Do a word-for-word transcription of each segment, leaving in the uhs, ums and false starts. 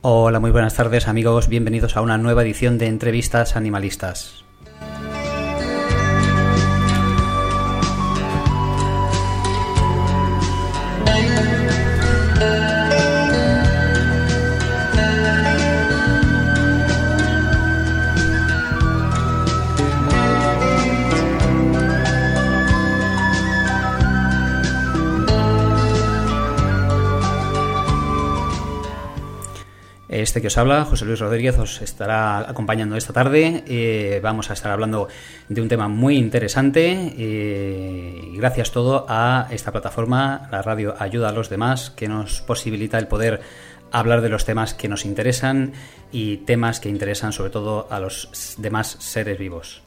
Hola, muy buenas tardes amigos, bienvenidos a una nueva edición de Entrevistas Animalistas. Este que os habla, José Luis Rodríguez, os estará acompañando esta tarde. Eh, vamos a estar hablando de un tema muy interesante eh, y gracias todo a esta plataforma, la radio Ayuda a los Demás, que nos posibilita el poder hablar de los temas que nos interesan y temas que interesan sobre todo a los demás seres vivos.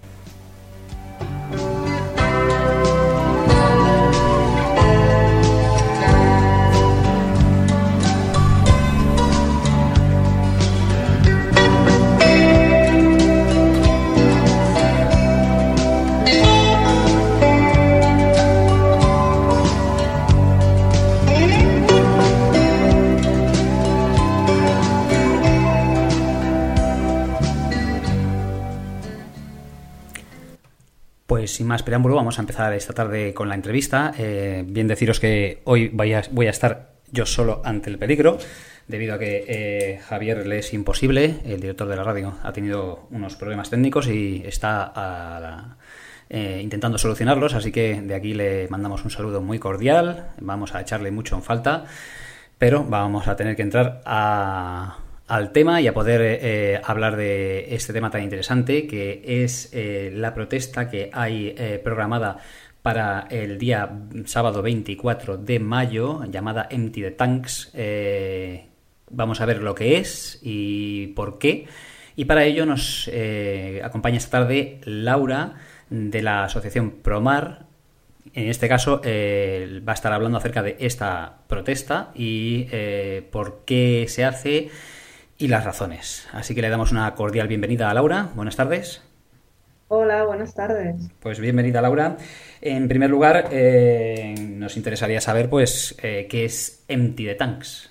Pues sin más preámbulo vamos a empezar esta tarde con la entrevista. Eh, bien deciros que hoy voy a, voy a estar yo solo ante el peligro, debido a que eh, Javier le es imposible, el director de la radio ha tenido unos problemas técnicos y está a la, eh, intentando solucionarlos, así que de aquí le mandamos un saludo muy cordial, vamos a echarle mucho en falta, pero vamos a tener que entrar a... al tema y a poder eh, hablar de este tema tan interesante que es eh, la protesta que hay eh, programada para el día sábado veinticuatro de mayo, llamada Empty the Tanks. Eh, vamos a ver lo que es y por qué. Y para ello nos eh, acompaña esta tarde Laura, de la asociación Promar. En este caso eh, va a estar hablando acerca de esta protesta y eh, por qué se hace y las razones. Así que le damos una cordial bienvenida a Laura. Buenas tardes. Hola, buenas tardes. Pues bienvenida, Laura. En primer lugar, eh, nos interesaría saber, pues, eh, qué es Empty the Tanks.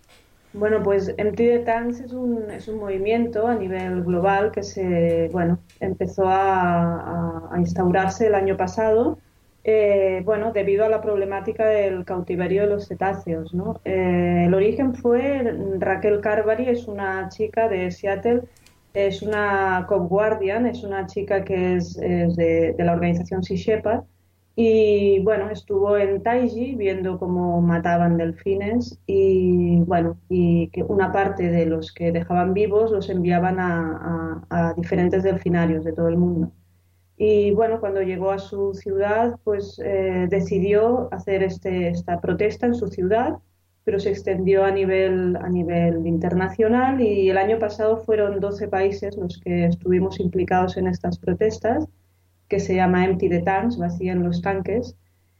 Bueno, pues Empty the Tanks es un, es un movimiento a nivel global que se, bueno, empezó a, a, a instaurarse el año pasado. Eh, bueno, debido a la problemática del cautiverio de los cetáceos, ¿no? Eh, el origen fue Raquel Carvary, es una chica de Seattle, es una Cop Guardian, es una chica que es, es de, de la organización Sea Shepherd y bueno, estuvo en Taiji viendo cómo mataban delfines y bueno, y que una parte de los que dejaban vivos los enviaban a, a, a diferentes delfinarios de todo el mundo. Y bueno, cuando llegó a su ciudad, pues eh, decidió hacer este, esta protesta en su ciudad, pero se extendió a nivel, a nivel internacional y el año pasado fueron doce países los que estuvimos implicados en estas protestas, que se llama Empty the Tanks, vacíen los tanques.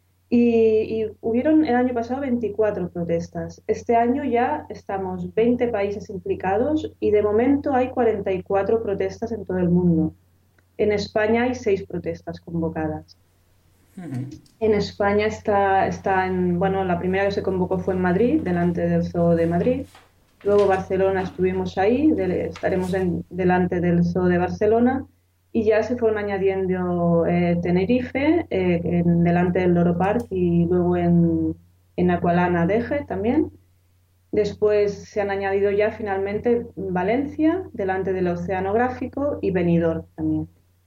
Y, y hubieron el año pasado veinticuatro protestas. Este año ya estamos veinte países implicados y de momento hay cuarenta y cuatro protestas en todo el mundo. En España hay seis protestas convocadas. Uh-huh. En España está, está en, bueno, la primera que se convocó fue en Madrid, delante del Zoo de Madrid. Luego Barcelona estuvimos ahí, de, estaremos en, delante del Zoo de Barcelona. Y ya se fueron añadiendo eh, Tenerife, eh, en, delante del Loro Park y luego en, en Aqualana Deje también. Después se han añadido ya finalmente Valencia, delante del Oceanográfico y Benidorm también.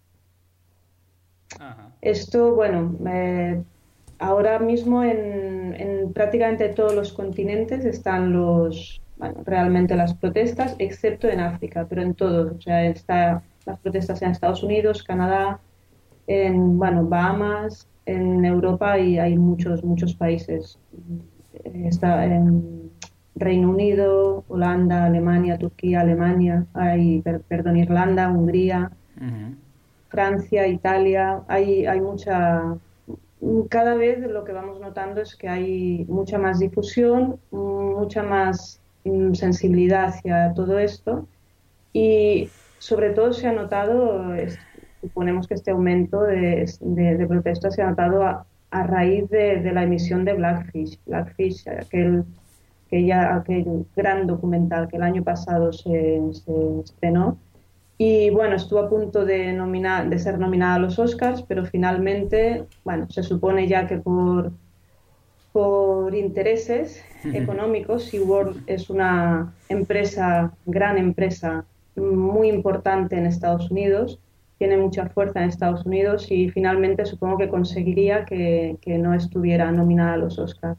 Ajá. Esto, bueno, eh, ahora mismo en, en prácticamente todos los continentes están los, bueno, realmente las protestas, excepto en África, pero en todos. O sea, está las protestas en Estados Unidos, Canadá, en, bueno, Bahamas, en Europa y hay muchos, muchos países. Está en Reino Unido, Holanda, Alemania, Turquía, Alemania, hay, per, perdón, Irlanda, Hungría. Uh-huh. Francia, Italia, hay, hay mucha... Cada vez lo que vamos notando es que hay mucha más difusión, mucha más sensibilidad hacia todo esto y sobre todo se ha notado, suponemos que este aumento de, de, de protestas se ha notado a, a raíz de, de la emisión de Blackfish. Blackfish, aquel aquella, aquel gran documental que el año pasado se, se estrenó. Y bueno, estuvo a punto de, nominar, de ser nominada a los Oscars, pero finalmente, bueno, se supone ya que por, por intereses económicos, SeaWorld es una empresa, gran empresa, muy importante en Estados Unidos, tiene mucha fuerza en Estados Unidos y finalmente supongo que conseguiría que, que no estuviera nominada a los Oscars.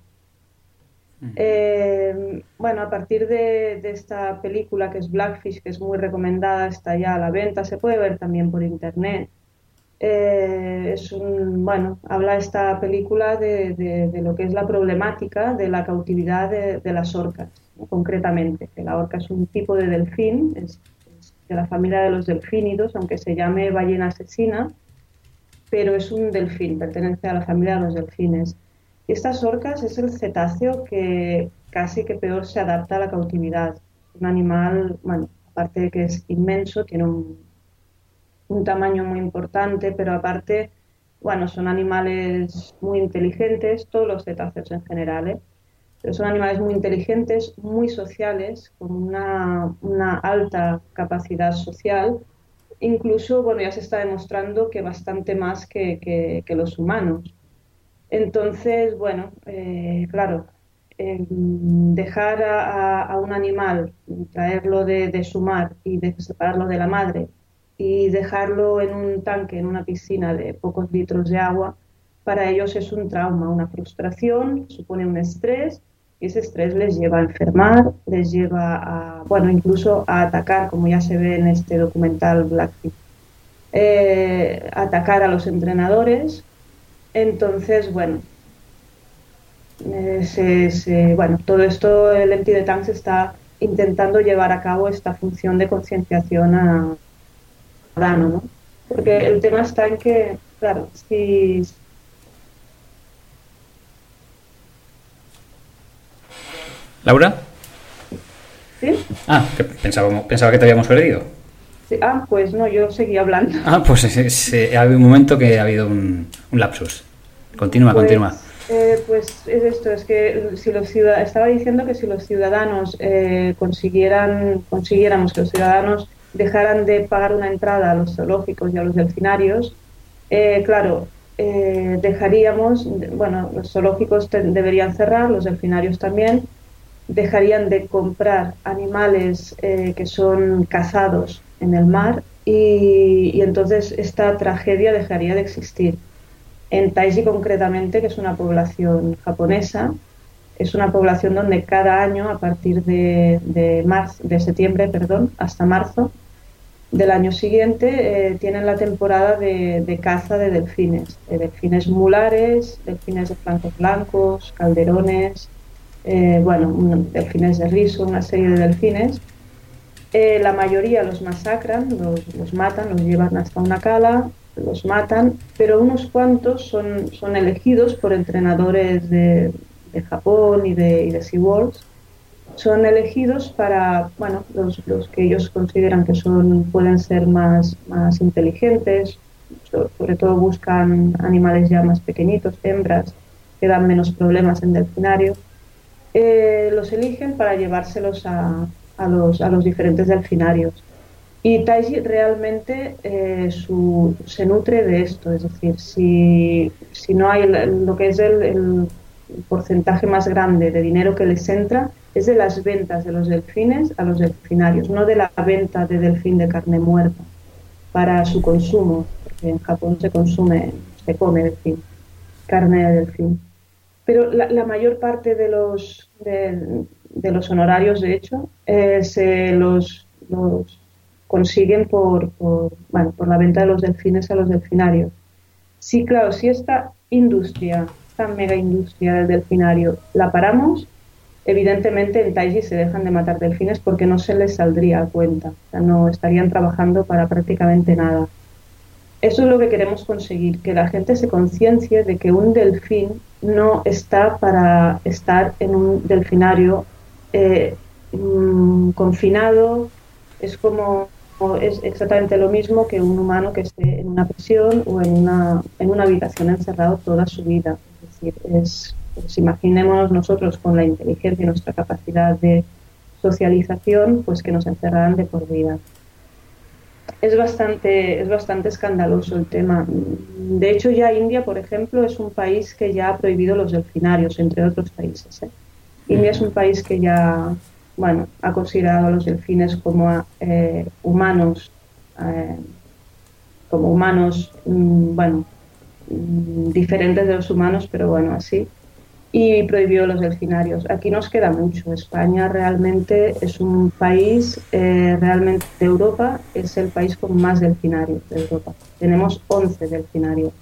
Eh, bueno, a partir de, de esta película que es Blackfish, que es muy recomendada, está ya a la venta, se puede ver también por internet. Eh, es un, bueno, habla esta película de, de, de lo que es la problemática de la cautividad de, de las orcas, ¿no? Concretamente, que la orca es un tipo de delfín, es, es de la familia de los delfínidos, aunque se llame ballena asesina, pero es un delfín, pertenece a la familia de los delfines. Y estas orcas es el cetáceo que casi que peor se adapta a la cautividad. Un animal, bueno, aparte de que es inmenso, tiene un, un tamaño muy importante, pero aparte, bueno, son animales muy inteligentes, todos los cetáceos en general, ¿eh? Pero son animales muy inteligentes, muy sociales, con una, una alta capacidad social. Incluso, bueno, ya se está demostrando que bastante más que, que, que los humanos. Entonces, bueno, eh, claro, eh, dejar a, a, un animal, traerlo de, de su mar y de, separarlo de la madre y dejarlo en un tanque, en una piscina de pocos litros de agua, para ellos es un trauma, una frustración, supone un estrés y ese estrés les lleva a enfermar, les lleva a, bueno, incluso a atacar, como ya se ve en este documental Blackfish, eh, atacar a los entrenadores. Entonces, bueno, eh, se, se, bueno, todo esto el Empty the Tanks está intentando llevar a cabo esta función de concienciación a ciudadano, ¿no? Porque el tema está en que, claro, si... ¿Laura? ¿Sí? Ah, que pensaba, pensaba que te habíamos perdido. Sí, ah, pues no, yo seguí hablando. Ah, pues se, se, ha habido un momento que ha habido un, un lapsus. Continúa, pues, continúa. Eh, pues es esto, es que si los ciudadanos, estaba diciendo que si los ciudadanos eh, consiguieran, consiguiéramos que los ciudadanos dejaran de pagar una entrada a los zoológicos y a los delfinarios, eh, claro, eh, dejaríamos, bueno, los zoológicos te, deberían cerrar, los delfinarios también, dejarían de comprar animales eh, que son cazados en el mar y, y entonces esta tragedia dejaría de existir. En Taiji concretamente, que es una población japonesa, es una población donde cada año, a partir de, de, marzo, de septiembre perdón, hasta marzo del año siguiente, eh, tienen la temporada de, de caza de delfines, de delfines mulares, delfines de flancos blancos, calderones, eh, bueno, delfines de rizo, una serie de delfines. Eh, la mayoría los masacran, los, los matan, los llevan hasta una cala, los matan, pero unos cuantos son, son elegidos por entrenadores de, de Japón y de, y de SeaWorld. Son elegidos para, bueno, los, los que ellos consideran que son, pueden ser más, más inteligentes, sobre todo buscan animales ya más pequeñitos, hembras, que dan menos problemas en delfinario. Eh, los eligen para llevárselos a, a, los, a los diferentes delfinarios. Y Taiji realmente eh, su, se nutre de esto, es decir, si, si no hay lo que es el, el porcentaje más grande de dinero que les entra, es de las ventas de los delfines a los delfinarios, no de la venta de delfín de carne muerta para su consumo, porque en Japón se consume, se come delfín, carne de delfín. Pero la, la mayor parte de los, de, de los honorarios, de hecho, eh, se los... los consiguen por, por, bueno, por la venta de los delfines a los delfinarios. Sí, claro, si esta industria, esta mega industria del delfinario, la paramos, evidentemente en Taiji se dejan de matar delfines porque no se les saldría a cuenta, o sea, no estarían trabajando para prácticamente nada. Eso es lo que queremos conseguir, que la gente se conciencie de que un delfín no está para estar en un delfinario eh, mmm, confinado. Es como es exactamente lo mismo que un humano que esté en una prisión o en una, en una habitación encerrado toda su vida. Es decir, es, Pues imaginémonos nosotros con la inteligencia y nuestra capacidad de socialización, pues que nos encerraran de por vida. Es bastante, es bastante escandaloso el tema. De hecho, ya India, por ejemplo, es un país que ya ha prohibido los delfinarios, entre otros países, ¿eh? India es un país que ya, bueno, ha considerado a los delfines como eh, humanos, eh, como humanos, mmm, bueno, mmm, diferentes de los humanos, pero bueno, así, y prohibió los delfinarios. Aquí nos queda mucho. España realmente es un país, eh, realmente de Europa, es el país con más delfinarios de Europa. Tenemos once delfinarios.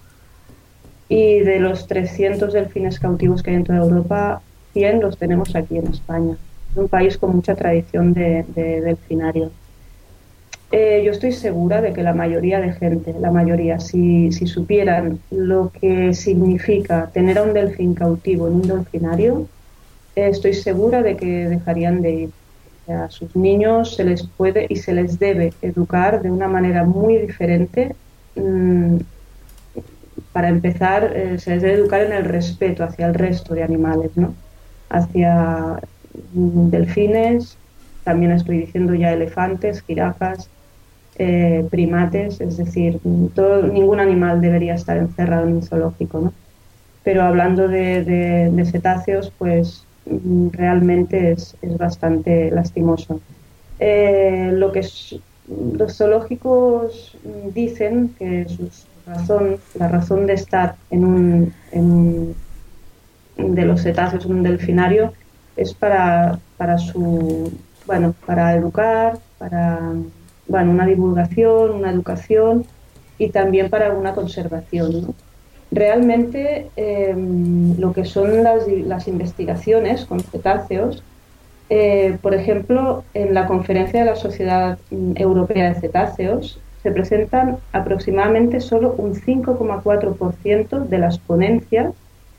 Y de los trescientos delfines cautivos que hay en toda Europa, cien los tenemos aquí en España. Es un país con mucha tradición de, de delfinario. Eh, yo estoy segura de que la mayoría de gente, la mayoría, si, si supieran lo que significa tener a un delfín cautivo en un delfinario, eh, estoy segura de que dejarían de ir. O sea, a sus niños se les puede y se les debe educar de una manera muy diferente. Mmm, para empezar, eh, se les debe educar en el respeto hacia el resto de animales, ¿no? Hacia mmm, delfines, también estoy diciendo ya elefantes, jirafas, Eh, primates, es decir, todo, ningún animal debería estar encerrado en un zoológico, ¿no? Pero hablando de, de, de cetáceos, pues realmente es, es bastante lastimoso. Eh, lo que es, los zoológicos dicen que su razón, la razón de estar en un, en, de los cetáceos en un delfinario es para, para su, bueno, para educar, para bueno, una divulgación, una educación y también para una conservación, ¿no? Realmente eh, lo que son las, las investigaciones con cetáceos, eh, por ejemplo, en la conferencia de la Sociedad Europea de Cetáceos se presentan aproximadamente solo un cinco coma cuatro por ciento de las ponencias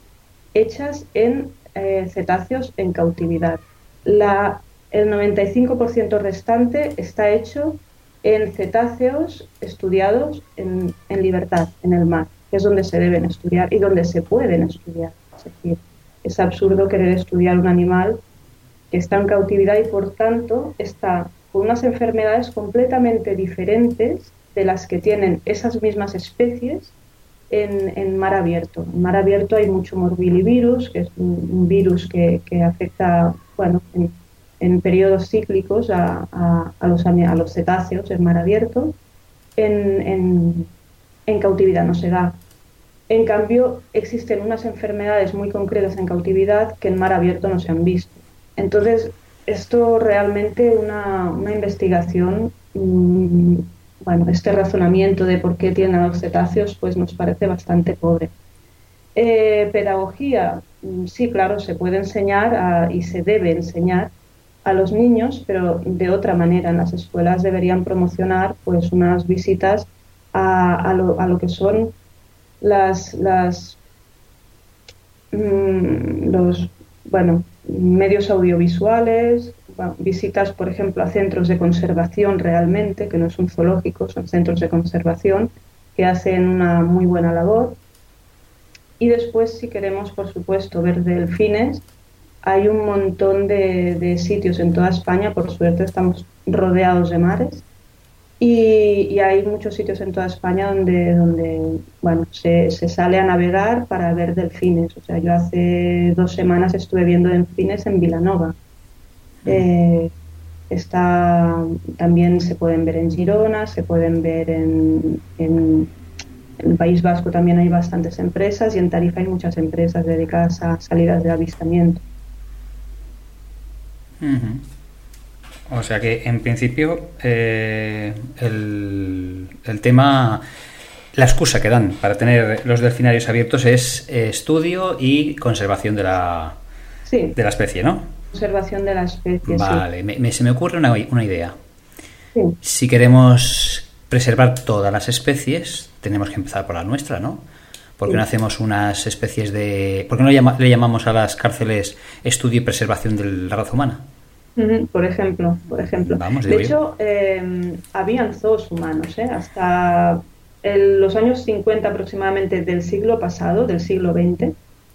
hechas en eh, cetáceos en cautividad. La, el noventa y cinco por ciento restante está hecho en cetáceos estudiados en, en libertad, en el mar, que es donde se deben estudiar y donde se pueden estudiar. Es decir, es absurdo querer estudiar un animal que está en cautividad y, por tanto, está con unas enfermedades completamente diferentes de las que tienen esas mismas especies en, en mar abierto. En mar abierto hay mucho morbillivirus, que es un, un virus que, que afecta, bueno, en, en periodos cíclicos a, a, a, los, a los cetáceos en mar abierto. En, en, en cautividad no se da. En cambio, existen unas enfermedades muy concretas en cautividad que en mar abierto no se han visto. Entonces, esto realmente, una, una investigación, mmm, bueno, este razonamiento de por qué tienen a los cetáceos, pues nos parece bastante pobre. Eh, pedagogía, sí, claro, se puede enseñar a, y se debe enseñar a los niños, pero de otra manera. En las escuelas deberían promocionar pues unas visitas a, a, lo, a lo que son las, las mmm, los bueno medios audiovisuales, bueno, visitas, por ejemplo, a centros de conservación realmente, que no son zoológicos, son centros de conservación que hacen una muy buena labor. Y después, si queremos, por supuesto, ver delfines, hay un montón de, de sitios en toda España, por suerte estamos rodeados de mares, y, y hay muchos sitios en toda España donde, donde bueno, se, se sale a navegar para ver delfines. O sea, yo hace dos semanas estuve viendo delfines en Vilanova. Eh, está, también se pueden ver en Girona, se pueden ver en, en, en el País Vasco, también hay bastantes empresas, y en Tarifa hay muchas empresas dedicadas a salidas de avistamiento. Uh-huh. O sea que en principio eh, el, el tema, la excusa que dan para tener los delfinarios abiertos es eh, estudio y conservación de la, sí. de la especie, ¿no? Conservación de la especie. Vale, sí. me, me, se me ocurre una, una idea. Sí. Si queremos preservar todas las especies, tenemos que empezar por la nuestra, ¿no? ¿Por qué sí. no hacemos unas especies de... ¿Por qué no llama, le llamamos a las cárceles estudio y preservación de la raza humana? Uh-huh, por ejemplo, por ejemplo. Vamos, de hecho, eh, habían zoos humanos, ¿eh? Hasta el, los años cincuenta aproximadamente del siglo pasado, del siglo veinte,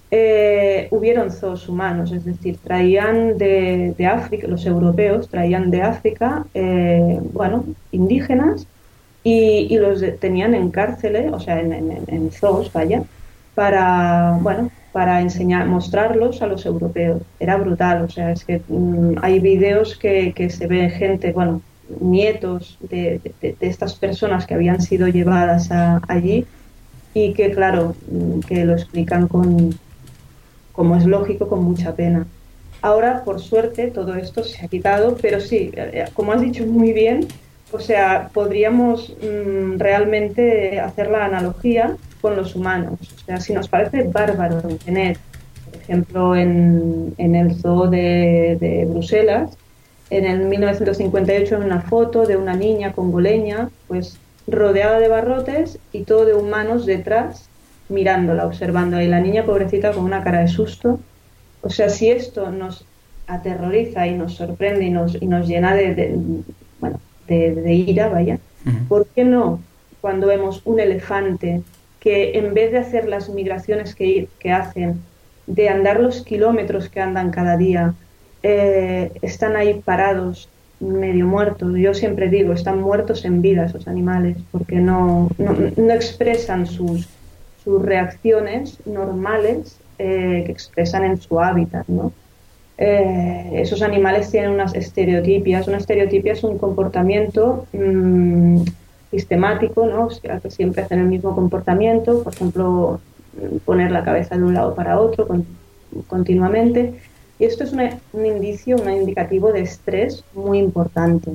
eh, hubieron zoos humanos, es decir, traían de, de África, los europeos traían de África, eh, bueno, indígenas y, y los de- tenían en cárceles, o sea, en, en- en zoos, vaya, para, bueno, para enseñar, mostrarlos a los europeos. Era brutal, o sea, es que mm, hay vídeos que, que se ve gente, bueno, nietos de, de- de estas personas que habían sido llevadas a- allí y que, claro, mm, que lo explican con, como es lógico, con mucha pena. Ahora, por suerte, todo esto se ha quitado, pero sí, eh, eh, como has dicho muy bien, o sea, podríamos mm, realmente hacer la analogía con los humanos. O sea, si nos parece bárbaro tener, por ejemplo, en, en el zoo de, de Bruselas, en el mil novecientos cincuenta y ocho, una foto de una niña congoleña, pues rodeada de barrotes y todo de humanos detrás, mirándola, observando. Y la niña pobrecita con una cara de susto. O sea, si esto nos aterroriza y nos sorprende y nos, y nos llena de, de, bueno, de, de ira, vaya, Ujú. ¿por qué no cuando vemos un elefante que en vez de hacer las migraciones que, que hacen, de andar los kilómetros que andan cada día, eh, están ahí parados, medio muertos? Yo siempre digo, están muertos en vida esos animales, porque no, no, no expresan sus, sus reacciones normales eh, que expresan en su hábitat, ¿no? Eh, esos animales tienen unas estereotipias. Una estereotipia es un comportamiento mmm, sistemático, ¿no? O sea, que siempre hacen el mismo comportamiento, por ejemplo, poner la cabeza de un lado para otro con, continuamente. Y esto es una, un indicio, un indicativo de estrés muy importante.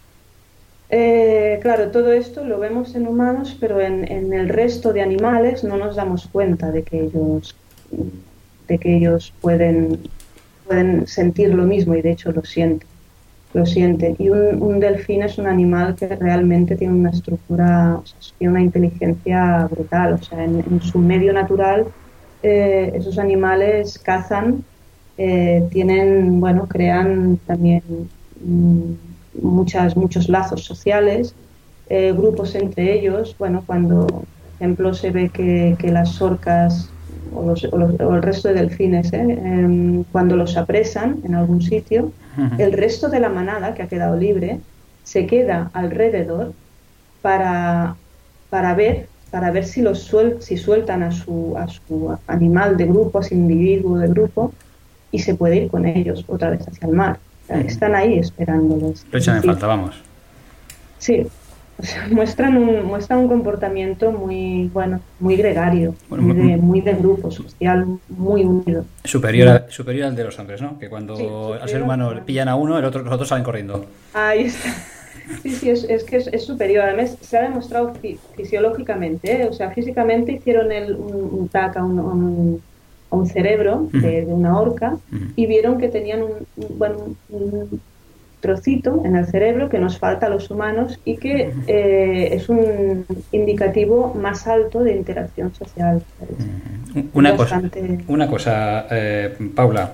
Eh, claro, todo esto lo vemos en humanos, pero en, en el resto de animales no nos damos cuenta de que ellos, de que ellos pueden, pueden sentir lo mismo y de hecho lo sienten. Lo sienten. Y un, un delfín es un animal que realmente tiene una estructura, o sea, tiene una inteligencia brutal. O sea, en, en su medio natural, eh, esos animales cazan, eh, tienen, bueno, crean también mm, muchas, muchos lazos sociales, eh, grupos entre ellos. Bueno, cuando, por ejemplo, se ve que, que las orcas o, los, o, los, o el resto de delfines, ¿eh? Eh, cuando los apresan en algún sitio, Ujú. el resto de la manada que ha quedado libre se queda alrededor para, para ver para ver si los suel, si sueltan a su, a su animal de grupo, a su individuo de grupo, y se puede ir con ellos otra vez hacia el mar. O sea, Ujú. están ahí esperándolos. Lo Es echan en decir, falta, vamos. sí, o sea, muestran un, muestran un comportamiento muy, bueno, muy gregario, Bueno, muy m- de, m- muy de grupo social, muy unido. superior, Muy, a- superior al de los hombres, ¿no? Que sí, cuando al ser superior a los humano le humanos. pillan a uno, el otro, los otros salen corriendo. Ahí está. Sí, sí, es, es que es, es superior. Además, se ha demostrado fi- fisiológicamente, ¿eh? O sea, físicamente hicieron el, un, un tac a un, a un- a un cerebro Ujú. de, de una orca Ujú. y vieron que tenían un, un- bueno, un trocito en el cerebro que nos falta a los humanos y que eh, es un indicativo más alto de interacción social. ¿Sabes? Es Una cosa, bastante... una cosa eh, Paula.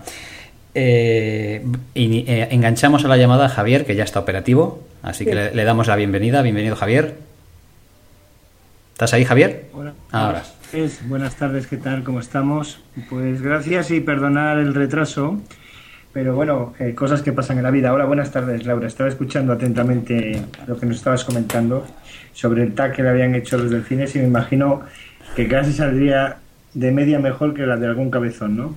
Eh, y, eh, enganchamos a la llamada a Javier, que ya está operativo, así que Sí. le, le damos la bienvenida. Bienvenido, Javier. ¿Estás ahí, Javier? Hola, Ahora. es, buenas tardes, ¿qué tal? ¿Cómo estamos? Pues gracias y perdonar el retraso, pero bueno, eh, cosas que pasan en la vida. Hola, buenas tardes, Laura. Estaba escuchando atentamente lo que nos estabas comentando sobre el tag que le habían hecho los delfines y me imagino que casi saldría de media mejor que la de algún cabezón, ¿no?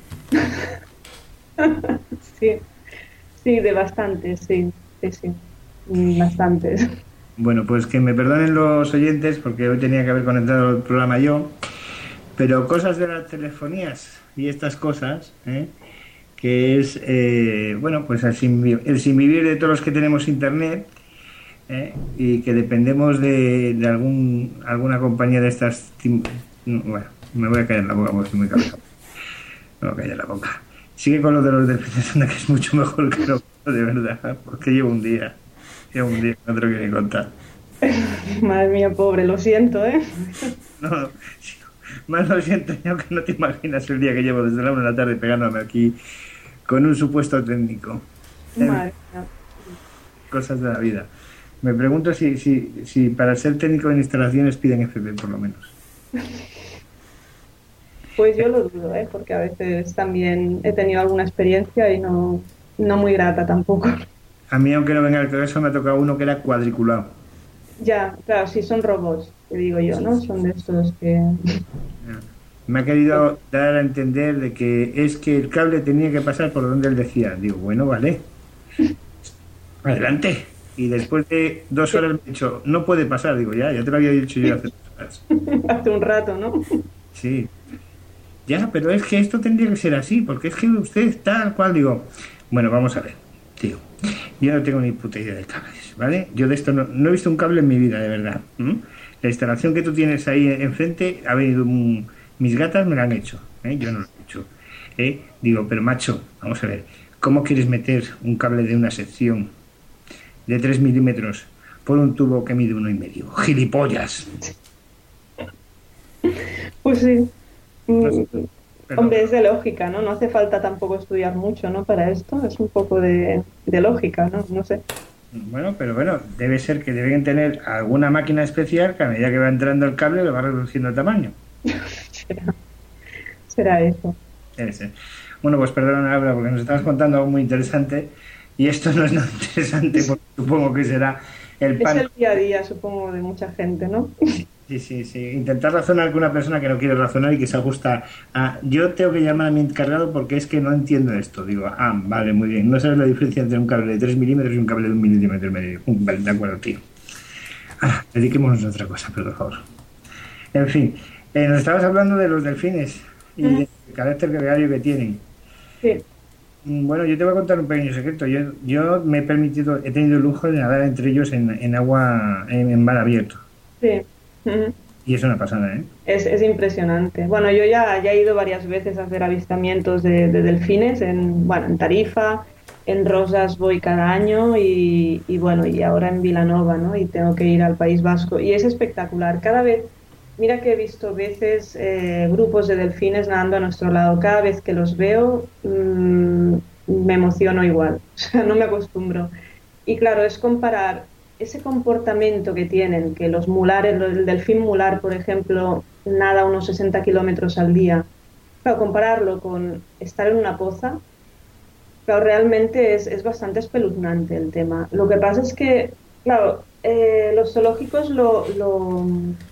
Sí, sí, de bastantes, sí, sí, sí, mm, bastantes. Bueno, pues que me perdonen los oyentes porque hoy tenía que haber conectado el programa yo, pero cosas de las telefonías y estas cosas, ¿eh? Que es, eh, bueno, pues el sin, el sin vivir de todos los que tenemos internet, ¿eh? Y que dependemos de, de algún alguna compañía de estas... Bueno, me voy a callar la boca porque estoy muy cabezón. Me voy a callar la boca. Sigue con lo de los delfines, anda, que es mucho mejor que lo de verdad, porque llevo un día, llevo un día, no te lo quiero ni contar. Madre mía, pobre, lo siento, ¿eh? No, no, más lo siento yo que no te imaginas el día que llevo desde la una de la tarde pegándome aquí con un supuesto técnico. Madre mía. Cosas de la vida. Me pregunto si, si, si para ser técnico en instalaciones piden F P por lo menos. Pues yo lo dudo, ¿eh? Porque a veces también he tenido alguna experiencia y no, no muy grata tampoco. A mí, aunque no venga el caso, me ha tocado uno que era cuadriculado. Ya, claro, sí son robots, te digo yo, ¿no? Son de estos que... Me ha querido dar a entender de que es que el cable tenía que pasar por donde él decía. Digo, bueno, vale. Adelante. Y después de dos horas me ha dicho, no puede pasar. Digo, ya, ya te lo había dicho yo hace dos horas. Hace un rato, ¿no? Sí. Ya, pero es que esto tendría que ser así, porque es que usted tal cual. Digo, bueno, vamos a ver, tío. Yo no tengo ni puta idea de cables, ¿vale? Yo de esto no, no he visto un cable en mi vida, de verdad. ¿Mm? La instalación que tú tienes ahí enfrente, ha venido un, mis gatas me la han hecho, ¿eh? Yo no lo he hecho. ¿eh? Digo, pero macho, vamos a ver, ¿cómo quieres meter un cable de una sección de tres milímetros por un tubo que mide uno y medio? ¡Gilipollas! Pues sí. No sé, pero... Hombre, es de lógica, ¿no? No hace falta tampoco estudiar mucho, ¿no? Para esto, es un poco de, de lógica, ¿no? No sé. Bueno, pero bueno, debe ser que deben tener alguna máquina especial que a medida que va entrando el cable lo va reduciendo el tamaño. será, será eso. Debe ser. Bueno, pues perdona, Laura, porque nos estabas contando algo muy interesante y esto no es nada interesante porque supongo que será el pan. Es el día a día, supongo, de mucha gente, ¿no? Sí, sí, sí. Intentar razonar con una persona que no quiere razonar y que se ajusta a... Yo tengo que llamar a mi encargado porque es que no entiendo esto. Digo, ah, vale, muy bien. No sabes la diferencia entre un cable de tres milímetros y un cable de un milímetro y medio. Vale, de acuerdo, tío. Ah, dediquémonos a otra cosa, por favor. En fin, eh, nos estabas hablando de los delfines y del carácter gregario que tienen. Sí. Bueno, yo te voy a contar un pequeño secreto. Yo, yo me he permitido, he tenido el lujo de nadar entre ellos en, en agua, en, en mar abierto. Sí. Uh-huh. Y es una pasada, ¿eh? Es, es impresionante. Bueno, yo ya, ya he ido varias veces a hacer avistamientos de, de delfines en, bueno, en Tarifa, en Rosas voy cada año y, y bueno, y ahora en Vilanova, ¿no? Y tengo que ir al País Vasco. Y es espectacular. Cada vez, mira que he visto veces eh, grupos de delfines nadando a nuestro lado. Cada vez que los veo mmm, me emociono igual. O sea, no me acostumbro. Y claro, es comparar ese comportamiento que tienen, que los mulares, el delfín mular, por ejemplo, nada unos sesenta kilómetros al día. Claro, compararlo con estar en una poza, claro, realmente es, es bastante espeluznante el tema. Lo que pasa es que, claro, eh, los zoológicos lo, lo,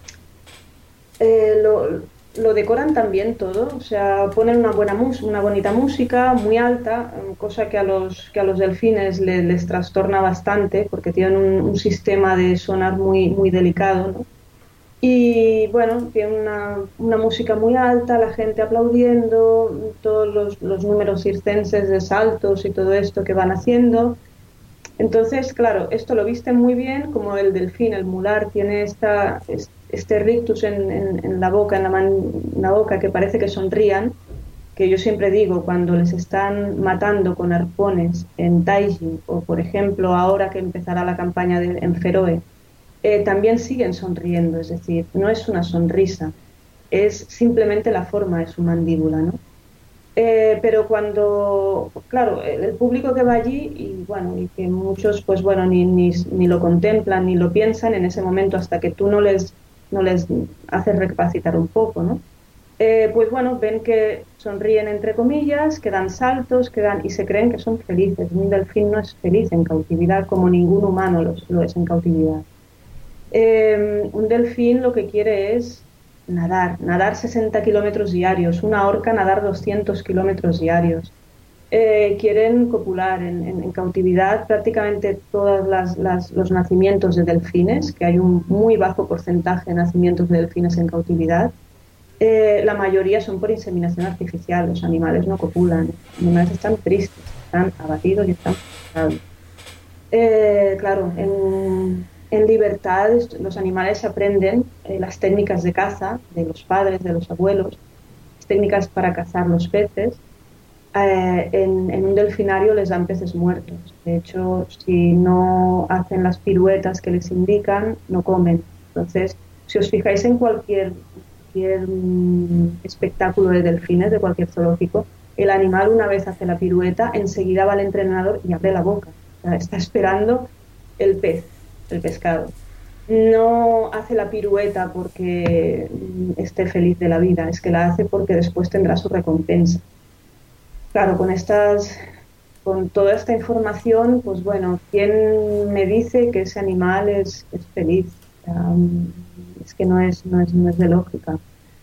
eh, lo, lo decoran también todo, o sea, ponen una buena mus una bonita música, muy alta, cosa que a los, que a los delfines les, les trastorna bastante, porque tienen un, un sistema de sonar muy, muy delicado, ¿no? Y bueno, tiene una, una música muy alta, la gente aplaudiendo, todos los, los números circenses de saltos y todo esto que van haciendo. Entonces, claro, esto lo visten muy bien, como el delfín, el mular, tiene esta, este rictus en, en, en la boca, en la, man, en la boca, que parece que sonrían, que yo siempre digo, cuando les están matando con arpones en Taiji, o por ejemplo ahora que empezará la campaña de, en Feroe, eh, también siguen sonriendo, es decir, no es una sonrisa, es simplemente la forma de su mandíbula, ¿no? Eh, pero cuando, claro, el público que va allí y bueno, y que muchos pues bueno, ni, ni, ni lo contemplan ni lo piensan en ese momento hasta que tú no les, no les haces recapacitar un poco, ¿no? Eh, pues bueno, ven que sonríen entre comillas, que dan saltos, que dan, y se creen que son felices. Un delfín no es feliz en cautividad como ningún humano lo, lo es en cautividad. Eh, un delfín lo que quiere es nadar, nadar sesenta kilómetros diarios, una orca nadar doscientos kilómetros diarios. Eh, quieren copular en, en, en cautividad prácticamente todos las, las, los nacimientos de delfines, que hay un muy bajo porcentaje de nacimientos de delfines en cautividad. Eh, la mayoría son por inseminación artificial, los animales no copulan, los animales están tristes, están abatidos y están frustrados. Eh, claro, en, en libertad los animales aprenden eh, las técnicas de caza de los padres, de los abuelos, las técnicas para cazar los peces. Eh, en, en un delfinario les dan peces muertos. De hecho, si no hacen las piruetas que les indican, no comen. Entonces, si os fijáis en cualquier, cualquier mm, espectáculo de delfines, de cualquier zoológico, el animal una vez hace la pirueta, enseguida va al entrenador y abre la boca. O sea, está esperando el pez, el pescado. no hace la pirueta porque esté feliz de la vida, es que la hace porque después tendrá su recompensa. Claro, con estas, con toda esta información, pues bueno, ¿quién me dice que ese animal es, es feliz? Um, es que no es, no es, no es de lógica.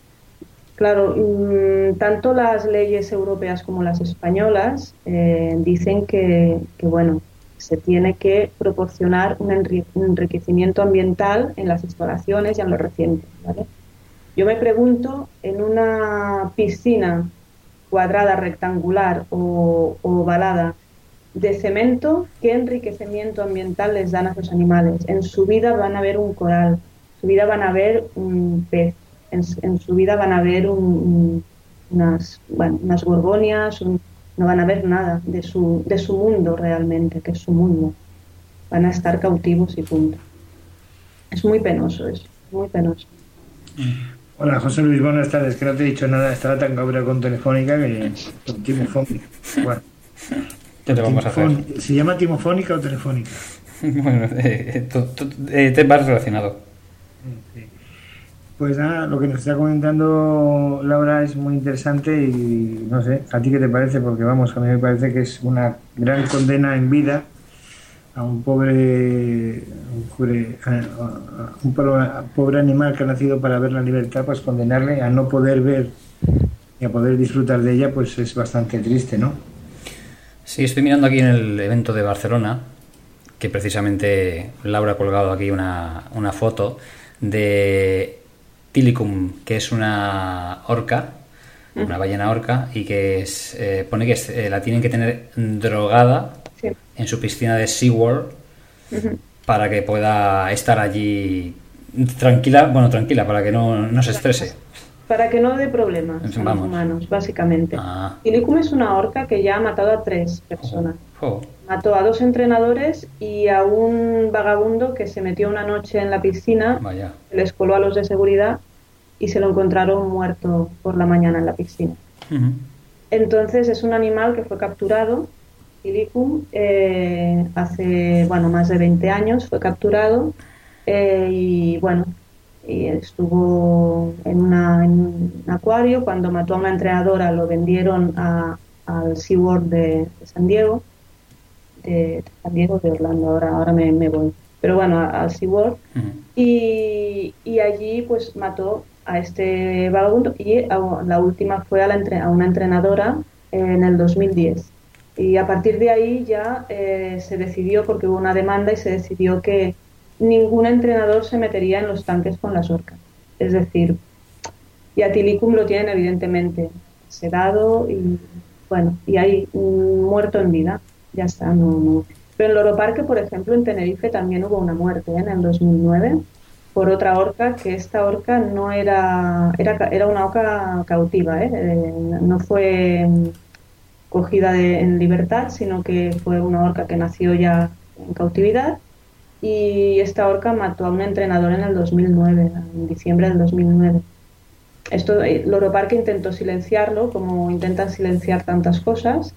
Claro, mmm, tanto las leyes europeas como las españolas eh, dicen que, que, bueno, se tiene que proporcionar un, enri un enriquecimiento ambiental en las instalaciones y en los recintos, ¿vale? Yo me pregunto, en una piscina cuadrada, rectangular o, o ovalada de cemento, ¿qué enriquecimiento ambiental les dan a esos animales? En su vida van a ver un coral, en su vida van a ver un pez, en, en su vida van a ver un, un, unas, bueno, unas gorgonias, un, no van a ver nada de su, de su mundo realmente, que es su mundo. Van a estar cautivos y punto. Es muy penoso eso, muy penoso. Hola, José Luis, buenas tardes. Que no te he dicho nada, estaba tan cabreado con Telefónica que con Timofónica. Bueno, ¿Qué te vamos a hacer? ¿se llama Timofónica o Telefónica? Bueno, eh, tú, tú, eh, te vas relacionado. Sí. Pues nada, lo que nos está comentando Laura es muy interesante y no sé, ¿a ti qué te parece? Porque vamos, a mí me parece que es una gran condena en vida a un pobre, un pobre, a un pobre animal que ha nacido para ver la libertad, pues condenarle a no poder ver y a poder disfrutar de ella, pues es bastante triste, ¿no? Sí, estoy mirando aquí en el evento de Barcelona, que precisamente Laura ha colgado aquí una, una foto de Tilicum, que es una orca, una ballena orca, y que es, eh, pone que es, eh, la tienen que tener drogada sí. en su piscina de SeaWorld uh-huh. para que pueda estar allí tranquila, bueno, tranquila, para que no, no se estrese. Para que no dé problemas a los humanos, básicamente. Ah. Tilicum es una orca que ya ha matado a tres personas. Oh. Oh. Mató a dos entrenadores y a un vagabundo que se metió una noche en la piscina, Vaya. les coló a los de seguridad y se lo encontraron muerto por la mañana en la piscina. Uh-huh. Entonces es un animal que fue capturado, Tilicum, eh, hace bueno más de veinte años fue capturado eh, y bueno, y estuvo en, una, en un acuario. Cuando mató a una entrenadora lo vendieron a, al SeaWorld de, de San Diego, de, de San Diego, de Orlando, ahora, ahora me, me voy, pero bueno, al SeaWorld, uh-huh. y, y allí pues mató a este vagabundo y a, la última fue a, la entre, a una entrenadora en el dos mil diez. Y a partir de ahí ya eh, se decidió, porque hubo una demanda y se decidió que ningún entrenador se metería en los tanques con las orcas. Es decir, y a Tilicum lo tienen evidentemente sedado y bueno, y ahí muerto en vida, ya está, no, no. Pero en Loro Parque, por ejemplo, en Tenerife también hubo una muerte ¿eh? en el dos mil nueve por otra orca, que esta orca no era, era, era una orca cautiva, ¿eh? Eh, no fue cogida de, en libertad, sino que fue una orca que nació ya en cautividad. Y esta orca mató a un entrenador en el dos mil nueve, en diciembre del dos mil nueve. Esto, Loro Parque intentó silenciarlo, como intentan silenciar tantas cosas,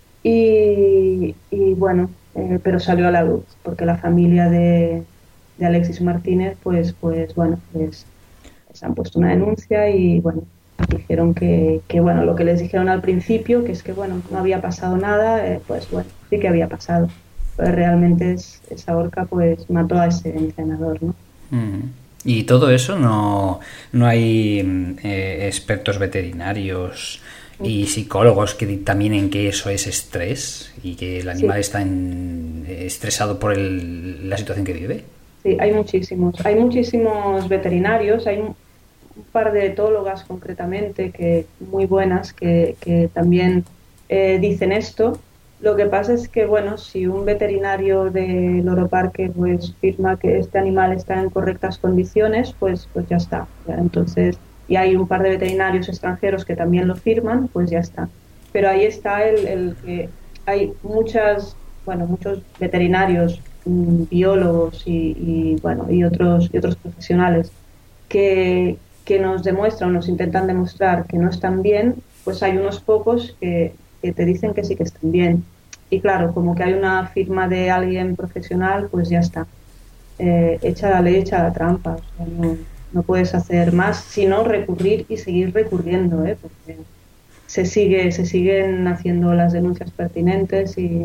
y, y bueno, eh, pero salió a la luz, porque la familia de, de Alexis Martínez, pues, pues bueno, les, les han puesto una denuncia y bueno, dijeron que, que bueno, lo que les dijeron al principio, que es que bueno, no había pasado nada, eh, pues bueno, sí que había pasado. Pues realmente es, esa orca pues mató a ese entrenador, ¿no? Mm. Y todo eso no, no hay eh, expertos veterinarios y psicólogos que dictaminen que eso es estrés y que el animal sí. está en, estresado por el, la situación que vive. Sí, hay muchísimos, hay muchísimos veterinarios, hay un par de etólogas concretamente que muy buenas que, que también eh, dicen esto. Lo que pasa es que, bueno, si un veterinario de Loro Parque pues firma que este animal está en correctas condiciones, pues, pues ya está. Ya, entonces, y hay un par de veterinarios extranjeros que también lo firman, pues ya está. Pero ahí está el, el que hay muchas, bueno, muchos veterinarios, mmm, biólogos y, y bueno y otros y otros profesionales que, que nos demuestran, nos intentan demostrar que no están bien. Pues hay unos pocos que que te dicen que sí que están bien. Y claro, como que hay una firma de alguien profesional, pues ya está. eh, echa la ley, echa la trampa. O sea, no, no puedes hacer más sino recurrir y seguir recurriendo, ¿eh? Porque se sigue, se siguen haciendo las denuncias pertinentes y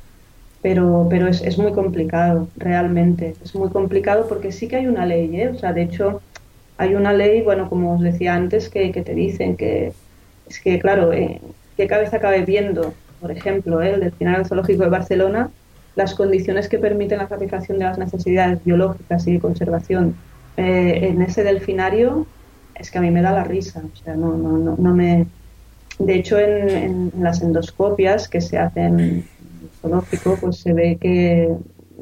pero, pero es, es muy complicado, realmente. Es muy complicado porque sí que hay una ley, ¿eh? O sea, de hecho, hay una ley, bueno, como os decía antes, que, que te dicen que es que, claro, eh, qué cabeza cabe viendo, por ejemplo, ¿eh? El Delfinario Zoológico de Barcelona, las condiciones que permiten la satisfacción de las necesidades biológicas y de conservación eh, en ese delfinario, es que a mí me da la risa. O sea, no, no, no, no me... De hecho, en, en las endoscopias que se hacen en el zoológico, pues se ve que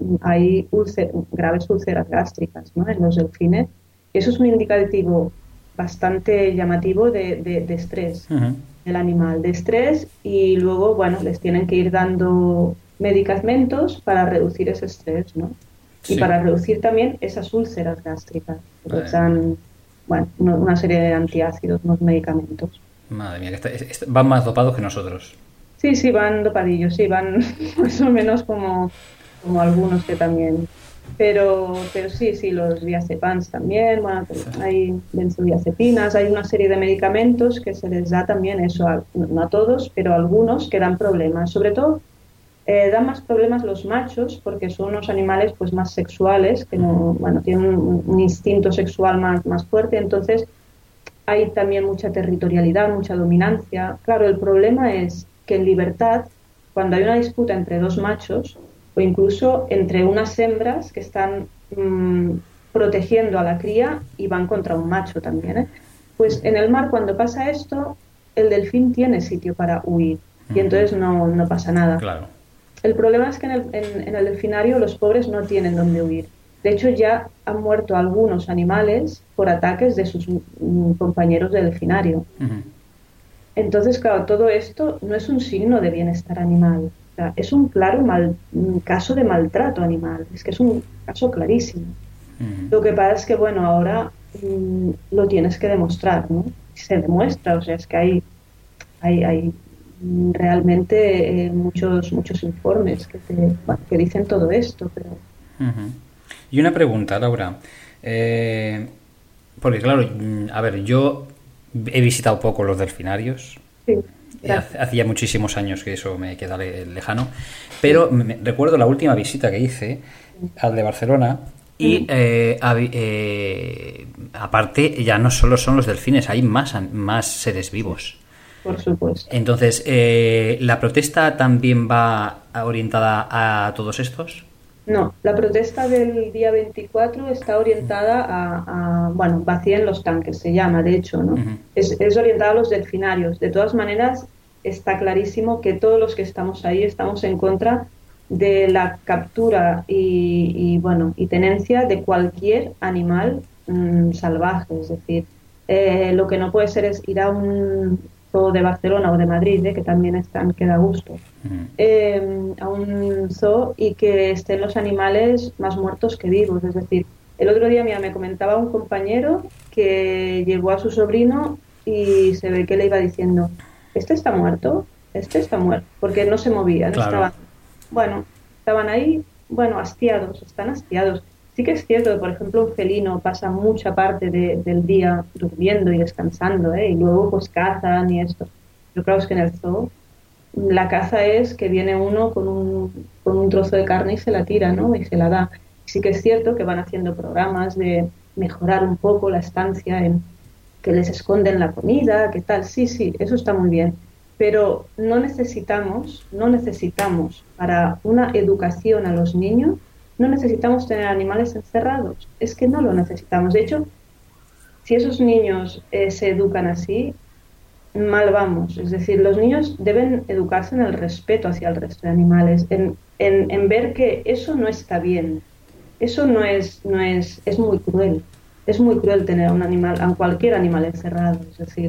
hay úlcer, graves úlceras gástricas, ¿no?, en los delfines. Y eso es un indicativo bastante llamativo de, de, de estrés uh-huh. del animal, de estrés, y luego, bueno, les tienen que ir dando medicamentos para reducir ese estrés, ¿no? Sí. Y para reducir también esas úlceras gástricas. Vale. Les dan, bueno, una serie de antiácidos, unos medicamentos. Madre mía, que está, está, van más dopados que nosotros. Sí, sí, van dopadillos, sí, van más o menos como, como algunos que también. Pero, pero sí, sí, los diazepams también, bueno, hay benzodiazepinas, hay una serie de medicamentos que se les da también eso, a, no a todos, pero a algunos que dan problemas. Sobre todo, eh, dan más problemas los machos porque son unos animales pues más sexuales, que no, bueno, tienen un, un instinto sexual más, más fuerte, entonces hay también mucha territorialidad, mucha dominancia. Claro, el problema es que en libertad, cuando hay una disputa entre dos machos, o incluso entre unas hembras que están mmm, protegiendo a la cría y van contra un macho también, ¿eh? Pues en el mar, cuando pasa esto, el delfín tiene sitio para huir y entonces no, no pasa nada. Claro. El problema es que en el, en, en el delfinario los pobres no tienen dónde huir. De hecho, ya han muerto algunos animales por ataques de sus mm, compañeros de delfinario. Uh-huh. Entonces, claro, todo esto no es un signo de bienestar animal. O sea, es un claro mal, un caso de maltrato animal. Es que es un caso clarísimo. Uh-huh. Lo que pasa es que, bueno, ahora mmm, lo tienes que demostrar, ¿no? Se demuestra, o sea, es que hay, hay, hay realmente eh, muchos, muchos informes que, te, bueno, que dicen todo esto, pero... Uh-huh. Y una pregunta, Laura. Eh, porque, claro, a ver, yo he visitado poco los delfinarios. Sí. Hacía muchísimos años que eso me queda lejano. Pero me, recuerdo la última visita que hice al de Barcelona. Y eh, eh, aparte, ya no solo son los delfines, hay más, más seres vivos. Por supuesto. Entonces, eh, ¿la protesta también va orientada a todos estos? No, la protesta del día veinticuatro está orientada a, a bueno, vacíen los tanques, se llama, de hecho, ¿no? Uh-huh. Es, es orientada a los delfinarios. De todas maneras, está clarísimo que todos los que estamos ahí estamos en contra de la captura y, y bueno, y tenencia de cualquier animal mmm, salvaje. Es decir, eh, lo que no puede ser es ir a un zoo de Barcelona o de Madrid, eh, que también están, que da gusto, uh-huh. eh, a un zoo y que estén los animales más muertos que vivos. Es decir, el otro día, mira, me comentaba un compañero que llevó a su sobrino y se ve que le iba diciendo, este está muerto, este está muerto, porque no se movían, claro. estaban, bueno, estaban ahí, bueno, hastiados, están hastiados. Sí que es cierto que, por ejemplo, un felino pasa mucha parte de, del día durmiendo y descansando, ¿eh? Y luego pues cazan y esto. Pero claro, es que en el zoo la caza es que viene uno con un, con un trozo de carne y se la tira, ¿no? Y se la da. Sí que es cierto que van haciendo programas de mejorar un poco la estancia, en que les esconden la comida, que tal. Sí, sí, eso está muy bien. Pero no necesitamos, no necesitamos para una educación a los niños, no necesitamos tener animales encerrados. Es que no lo necesitamos. De hecho, si esos niños eh, se educan así, mal vamos. Es decir, los niños deben educarse en el respeto hacia el resto de animales, en, en, en ver que eso no está bien. Eso no es, no es, es muy cruel. Es muy cruel tener a un animal, a cualquier animal encerrado. Es decir,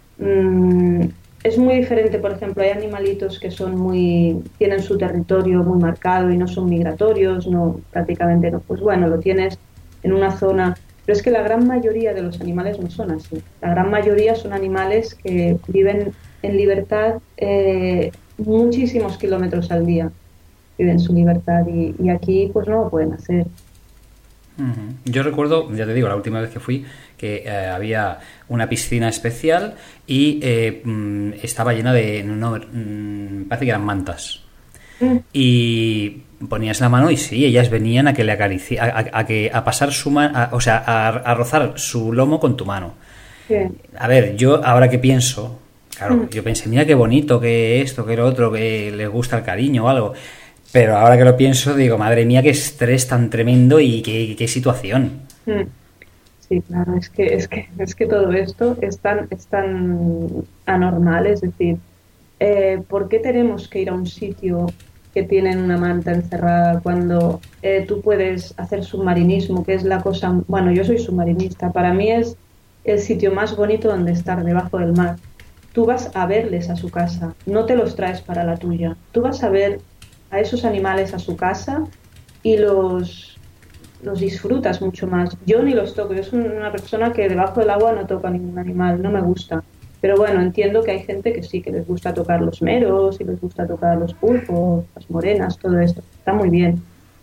mmm, es muy diferente, por ejemplo, hay animalitos que son muy, tienen su territorio muy marcado y no son migratorios, no, prácticamente no. Pues bueno, lo tienes en una zona, pero es que la gran mayoría de los animales no son así. La gran mayoría son animales que viven en libertad eh, muchísimos kilómetros al día, viven su libertad y, y aquí pues no lo pueden hacer. Uh-huh. Yo recuerdo, ya te digo, la última vez que fui, que eh, había una piscina especial y eh, mm, estaba llena de, no, mm, parece que eran mantas. Mm. Y ponías la mano y sí, ellas venían a que le acarici- a, a, a que a pasar su mano, o sea, a, a rozar su lomo con tu mano. Sí. A ver, yo ahora que pienso, claro, mm. yo pensé, mira qué bonito, que esto, que lo otro, que les gusta el cariño o algo. Pero ahora que lo pienso, digo, madre mía, qué estrés tan tremendo y qué, qué situación. Sí, claro, es que, es que, es que todo esto es tan, es tan anormal, es decir, eh, ¿por qué tenemos que ir a un sitio que tienen una manta encerrada cuando eh, tú puedes hacer submarinismo, que es la cosa, bueno, yo soy submarinista, para mí es el sitio más bonito donde estar, debajo del mar. Tú vas a verles a su casa, no te los traes para la tuya, tú vas a ver a esos animales a su casa y los, los disfrutas mucho más. Yo ni los toco, yo soy una persona que debajo del agua no toca ningún animal, no me gusta. Pero bueno, entiendo que hay gente que sí, que les gusta tocar los meros y les gusta tocar los pulpos, las morenas, todo esto. Está muy bien.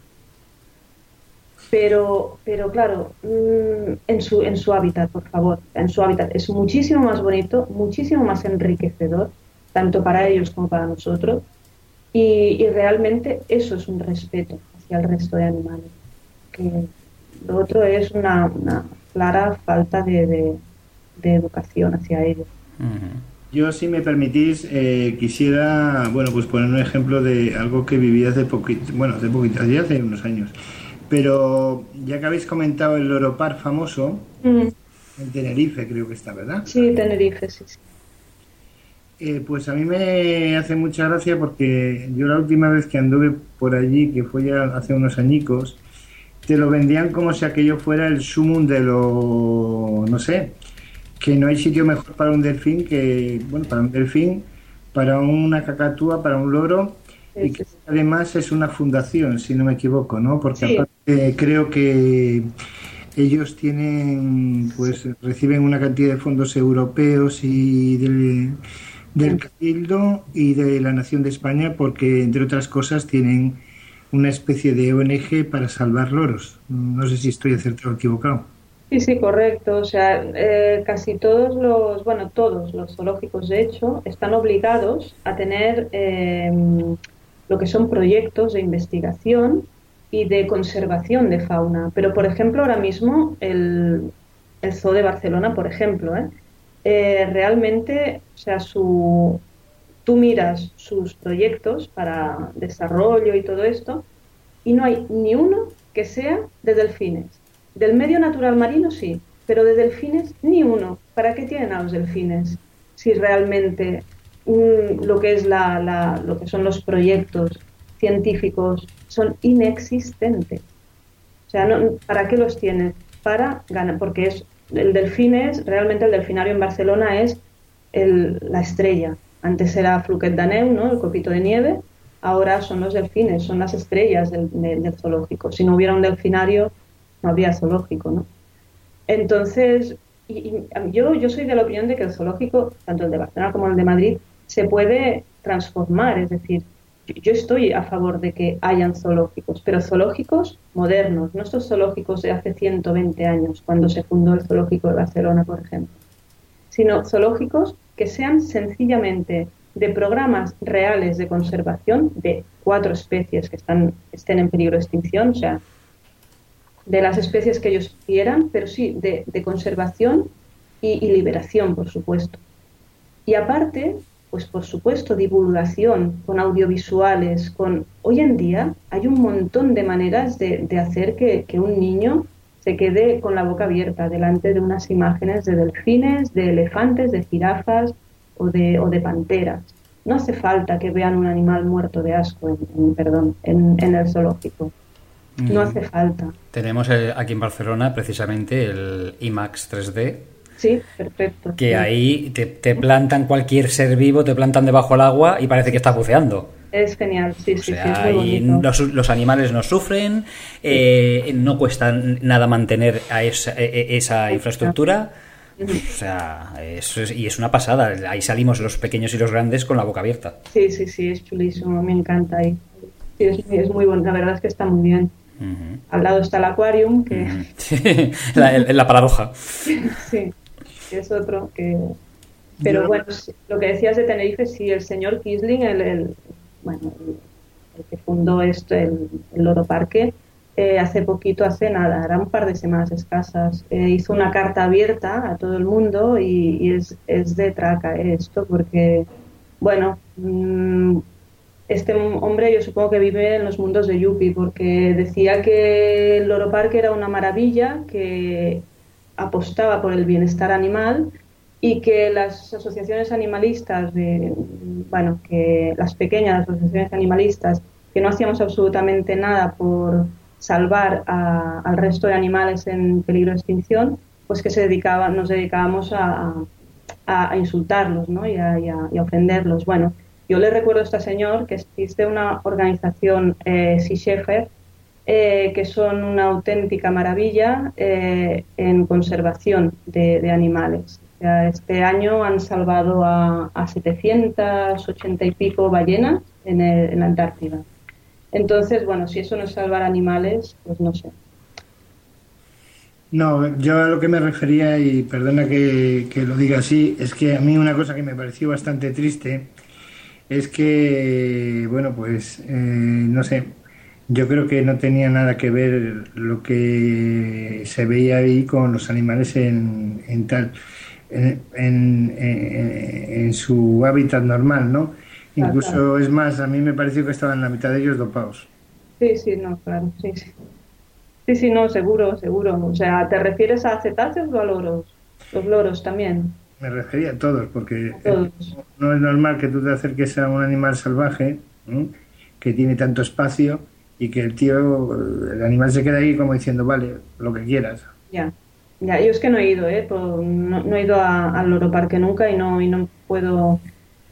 Pero, pero claro, en su, en su hábitat, por favor, en su hábitat. Es muchísimo más bonito, muchísimo más enriquecedor, tanto para ellos como para nosotros. Y, y realmente eso es un respeto hacia el resto de animales. Que lo otro es una, una clara falta de, de, de educación hacia ellos. Yo, si me permitís, eh, quisiera, bueno, pues poner un ejemplo de algo que viví hace poquito, bueno, hace poquito, hace unos años. Pero ya que habéis comentado el Loro Park famoso, mm. en Tenerife creo que está, ¿verdad? Sí, Tenerife, sí, sí. Eh, pues a mí me hace mucha gracia porque yo la última vez que anduve por allí, que fue ya hace unos añicos, te lo vendían como si aquello fuera el sumum de lo, no sé, que no hay sitio mejor para un delfín que, bueno, para un delfín, para una cacatúa, para un loro, sí, y que sí. Además es una fundación, si no me equivoco, ¿no? Porque sí. Aparte creo que ellos tienen, pues reciben una cantidad de fondos europeos y del, del Cabildo y de la Nación de España porque, entre otras cosas, tienen una especie de O N G para salvar loros. No sé si estoy acertado o equivocado. Sí, sí, correcto. O sea, eh, casi todos los, bueno, todos los zoológicos, de hecho, están obligados a tener eh, lo que son proyectos de investigación y de conservación de fauna. Pero, por ejemplo, ahora mismo el, el Zoo de Barcelona, por ejemplo, ¿eh? Eh, realmente, o sea, su, tú miras sus proyectos para desarrollo y todo esto y no hay ni uno que sea de delfines. Del medio natural marino sí, pero de delfines ni uno. ¿Para qué tienen a los delfines? Si realmente mm, lo que es la, la, lo que son los proyectos científicos son inexistentes. O sea, no, ¿para qué los tienen? Para ganar, porque es el delfín es, realmente el delfinario en Barcelona es el, la estrella. Antes era Fluquet d'Aneu, ¿no? El copito de nieve. Ahora son los delfines, son las estrellas del, del, del zoológico. Si no hubiera un delfinario, no habría zoológico, ¿no? Entonces, y, y, yo, yo soy de la opinión de que el zoológico, tanto el de Barcelona como el de Madrid, se puede transformar. Es decir, yo, yo estoy a favor de que hayan zoológicos, pero zoológicos modernos, no estos zoológicos de hace ciento veinte años, cuando se fundó el zoológico de Barcelona, por ejemplo, sino zoológicos que sean sencillamente de programas reales de conservación de cuatro especies que están, estén en peligro de extinción, o sea, de las especies que ellos quieran, pero sí de, de conservación y, y liberación, por supuesto. Y aparte, pues por supuesto, divulgación con audiovisuales, con... Hoy en día hay un montón de maneras de, de hacer que, que un niño se quede con la boca abierta delante de unas imágenes de delfines, de elefantes, de jirafas o de, o de panteras. No hace falta que vean un animal muerto de asco, en, en, perdón, en, en el zoológico. No hace falta. Tenemos el, aquí en Barcelona precisamente el IMAX tres D. Sí, perfecto. Que sí. ahí te, te plantan cualquier ser vivo, te plantan debajo del agua y parece que está buceando. Es genial, sí, sí, o sea, sí, es muy bonito. Los, los animales no sufren, eh, no cuesta nada mantener a esa, esa infraestructura. O sea, eso es, y es una pasada. Ahí salimos los pequeños y los grandes con la boca abierta. Sí, sí, sí, es chulísimo, me encanta ahí. Sí, es, es muy bueno, la verdad es que está muy bien. Uh-huh. Al lado está el Aquarium, que... Uh-huh. Sí, la, la paradoja. Sí, es otro que... Pero Yo... bueno, lo que decías de Tenerife, sí, el señor Quisling, el, el, bueno, el, el que fundó esto, el, el Loro Parque, eh, hace poquito, hace nada, era un par de semanas escasas, eh, hizo una carta abierta a todo el mundo y, y es, es de traca eh, esto, porque, bueno, mmm, este hombre yo supongo que vive en los mundos de Yuppie, porque decía que el Loro Parque era una maravilla, que apostaba por el bienestar animal y que las asociaciones animalistas, de, bueno, que las pequeñas asociaciones animalistas, que no hacíamos absolutamente nada por salvar a, al resto de animales en peligro de extinción, pues que se dedicaban, nos dedicábamos a, a, a insultarlos, ¿no? y, a, y, a, y a ofenderlos. Bueno, yo le recuerdo a este señor que existe una organización, eh, Sea Shepherd, eh, que son una auténtica maravilla eh, en conservación de, de animales. O sea, este año han salvado a, a setecientas ochenta y pico ballenas en, el, en la Antártida. Entonces, bueno, si eso no es salvar animales, pues no sé. No, yo a lo que me refería, y perdona que, que lo diga así, es que a mí una cosa que me pareció bastante triste es que, bueno, pues, eh, no sé, yo creo que no tenía nada que ver lo que se veía ahí con los animales en, en tal, en, en, en, en su hábitat normal, ¿no? Incluso, es más, a mí me pareció que estaban la mitad de ellos dopados. Sí, sí, no, claro, sí, sí. Sí, sí, no, seguro, seguro. O sea, ¿te refieres a cetáceos o a loros? Los loros también. Me refería a todos, porque A todos. no es normal que tú te acerques a un animal salvaje, ¿eh? Que tiene tanto espacio y que el tío, el animal se queda ahí como diciendo, vale, lo que quieras. Ya, ya. Yo es que no he ido, ¿eh? Por- no, no he ido a- al Loro Parque nunca y no, y no puedo,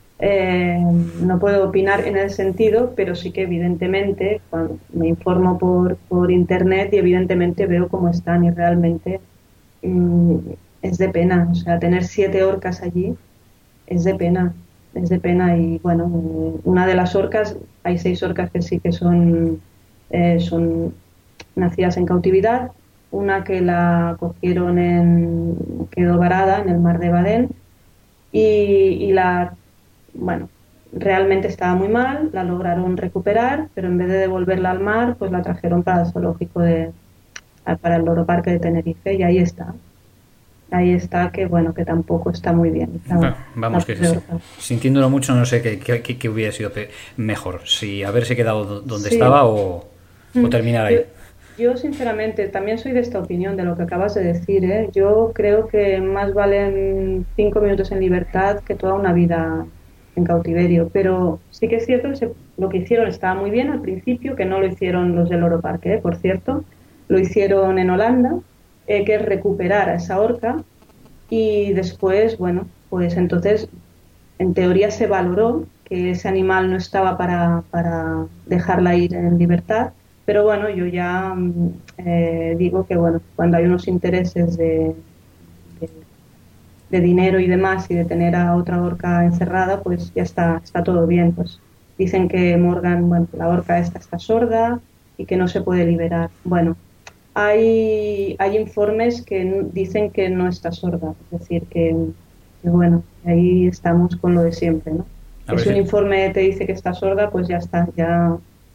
eh, no puedo opinar en ese sentido, pero sí que evidentemente cuando me informo por, por internet y evidentemente veo cómo están y realmente mm, es de pena. O sea, tener siete orcas allí es de pena, es de pena y bueno, eh, una de las orcas, hay seis orcas que sí que son, eh, son nacidas en cautividad, una que la cogieron en, quedó varada en el mar de Badén y, y la, bueno, realmente estaba muy mal, la lograron recuperar, pero en vez de devolverla al mar, pues la trajeron para el zoológico de, para el Loro Parque de Tenerife y ahí está. Ahí está, que bueno, que tampoco está muy bien. Está, Bueno, vamos, que está sí, sintiéndolo mucho, no sé qué, qué, qué hubiera sido mejor, si haberse quedado donde sí. estaba o, o terminar ahí. Yo, yo, sinceramente, también soy de esta opinión, de lo que acabas de decir, ¿eh? Yo creo que más valen cinco minutos en libertad que toda una vida en cautiverio, pero sí que es cierto que se, lo que hicieron estaba muy bien al principio, que no lo hicieron los del Loro Parque, ¿eh? Por cierto, lo hicieron en Holanda, eh, que es recuperar a esa orca y después, bueno, pues entonces en teoría se valoró que ese animal no estaba para, para dejarla ir en libertad, pero bueno, yo ya eh, digo que bueno, cuando hay unos intereses de, de, de dinero y demás y de tener a otra orca encerrada, pues ya está, está todo bien. Pues dicen que Morgan, bueno, la orca esta está sorda y que no se puede liberar. Bueno, Hay, hay informes que dicen que no está sorda, es decir, que, que bueno, ahí estamos con lo de siempre, ¿no? Si un si... informe te dice que está sorda, pues ya está, ya,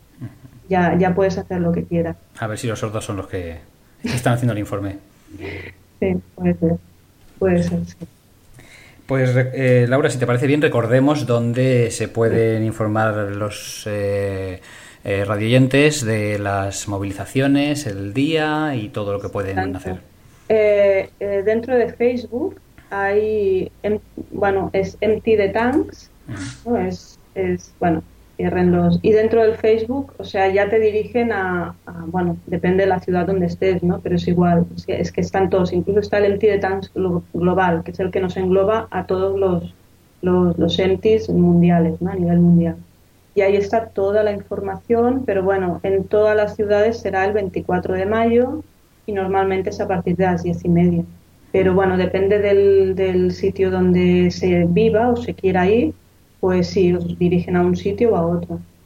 ya, ya puedes hacer lo que quieras. A ver si los sordos son los que están haciendo el informe. Sí, puede ser, puede ser, sí. Pues eh, Laura, si te parece bien, recordemos dónde se pueden informar los... Eh, Eh, radioyentes de las movilizaciones, el día y todo lo que pueden Tanto. hacer. Eh, eh, dentro de Facebook hay, em, bueno, es Empty the Tanks, uh-huh. ¿no? es, es, bueno, cierren los, y dentro del Facebook, o sea, ya te dirigen a, a, bueno, depende de la ciudad donde estés, ¿no? Pero es igual, es que, es que están todos, incluso está el Empty the Tanks global, que es el que nos engloba a todos los, los, los empties mundiales, ¿no? A nivel mundial. Y ahí está toda la información, pero bueno, en todas las ciudades será el veinticuatro de mayo y normalmente es a partir de las diez y media. Pero bueno, depende del, del sitio donde se viva o se quiera ir, pues sí, os dirigen a un sitio o a otro.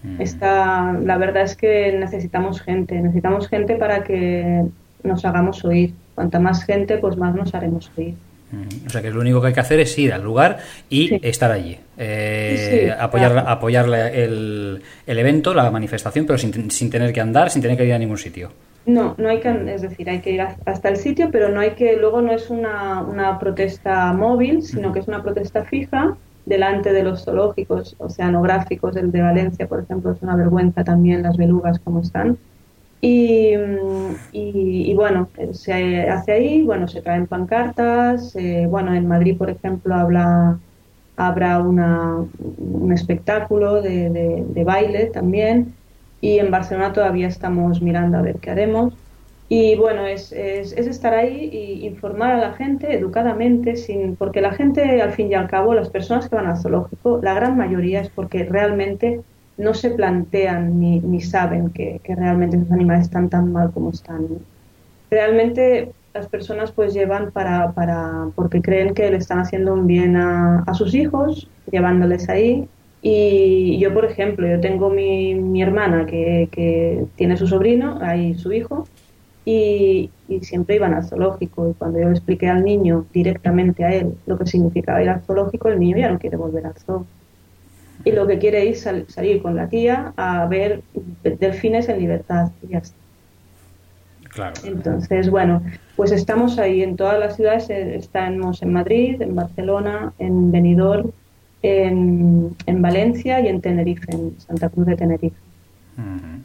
Está, la verdad es que necesitamos gente, necesitamos gente para que nos hagamos oír. Cuanta más gente, pues más nos haremos oír. O sea que lo único que hay que hacer es ir al lugar y sí. estar allí. Eh, sí, sí, apoyar claro. apoyar el, el evento, la manifestación, pero sin, sin tener que andar, sin tener que ir a ningún sitio. No, no hay que, es decir, hay que ir hasta el sitio, pero no hay que, luego no es una, una protesta móvil, sino uh-huh. que es una protesta fija delante de los zoológicos oceanográficos. El de Valencia, por ejemplo, es una vergüenza también las belugas como están. Y, y, y bueno, se hace ahí, bueno, se traen pancartas, eh, bueno, en Madrid, por ejemplo, habla, habrá una, un espectáculo de, de, de baile también, y en Barcelona todavía estamos mirando a ver qué haremos. Y bueno, es, es, es estar ahí y informar a la gente educadamente, sin, porque la gente, al fin y al cabo, las personas que van al zoológico, la gran mayoría es porque realmente no se plantean ni, ni saben que, que realmente esos animales están tan mal como están, ¿no? Realmente las personas pues llevan para, para porque creen que le están haciendo un bien a, a sus hijos, llevándoles ahí. Y yo, por ejemplo, yo tengo mi, mi hermana que, que tiene su sobrino, ahí su hijo, y, y siempre iban al zoológico. Y cuando yo le expliqué al niño directamente a él lo que significaba ir al zoológico, el niño ya no quiere volver al zoo. Y lo que quiere es sal, salir con la tía a ver delfines en libertad. Y ya está. Claro. Entonces, bueno, pues estamos ahí en todas las ciudades. Estamos en Madrid, en Barcelona, en Benidorm, en, en Valencia y en Tenerife, en Santa Cruz de Tenerife. Uh-huh.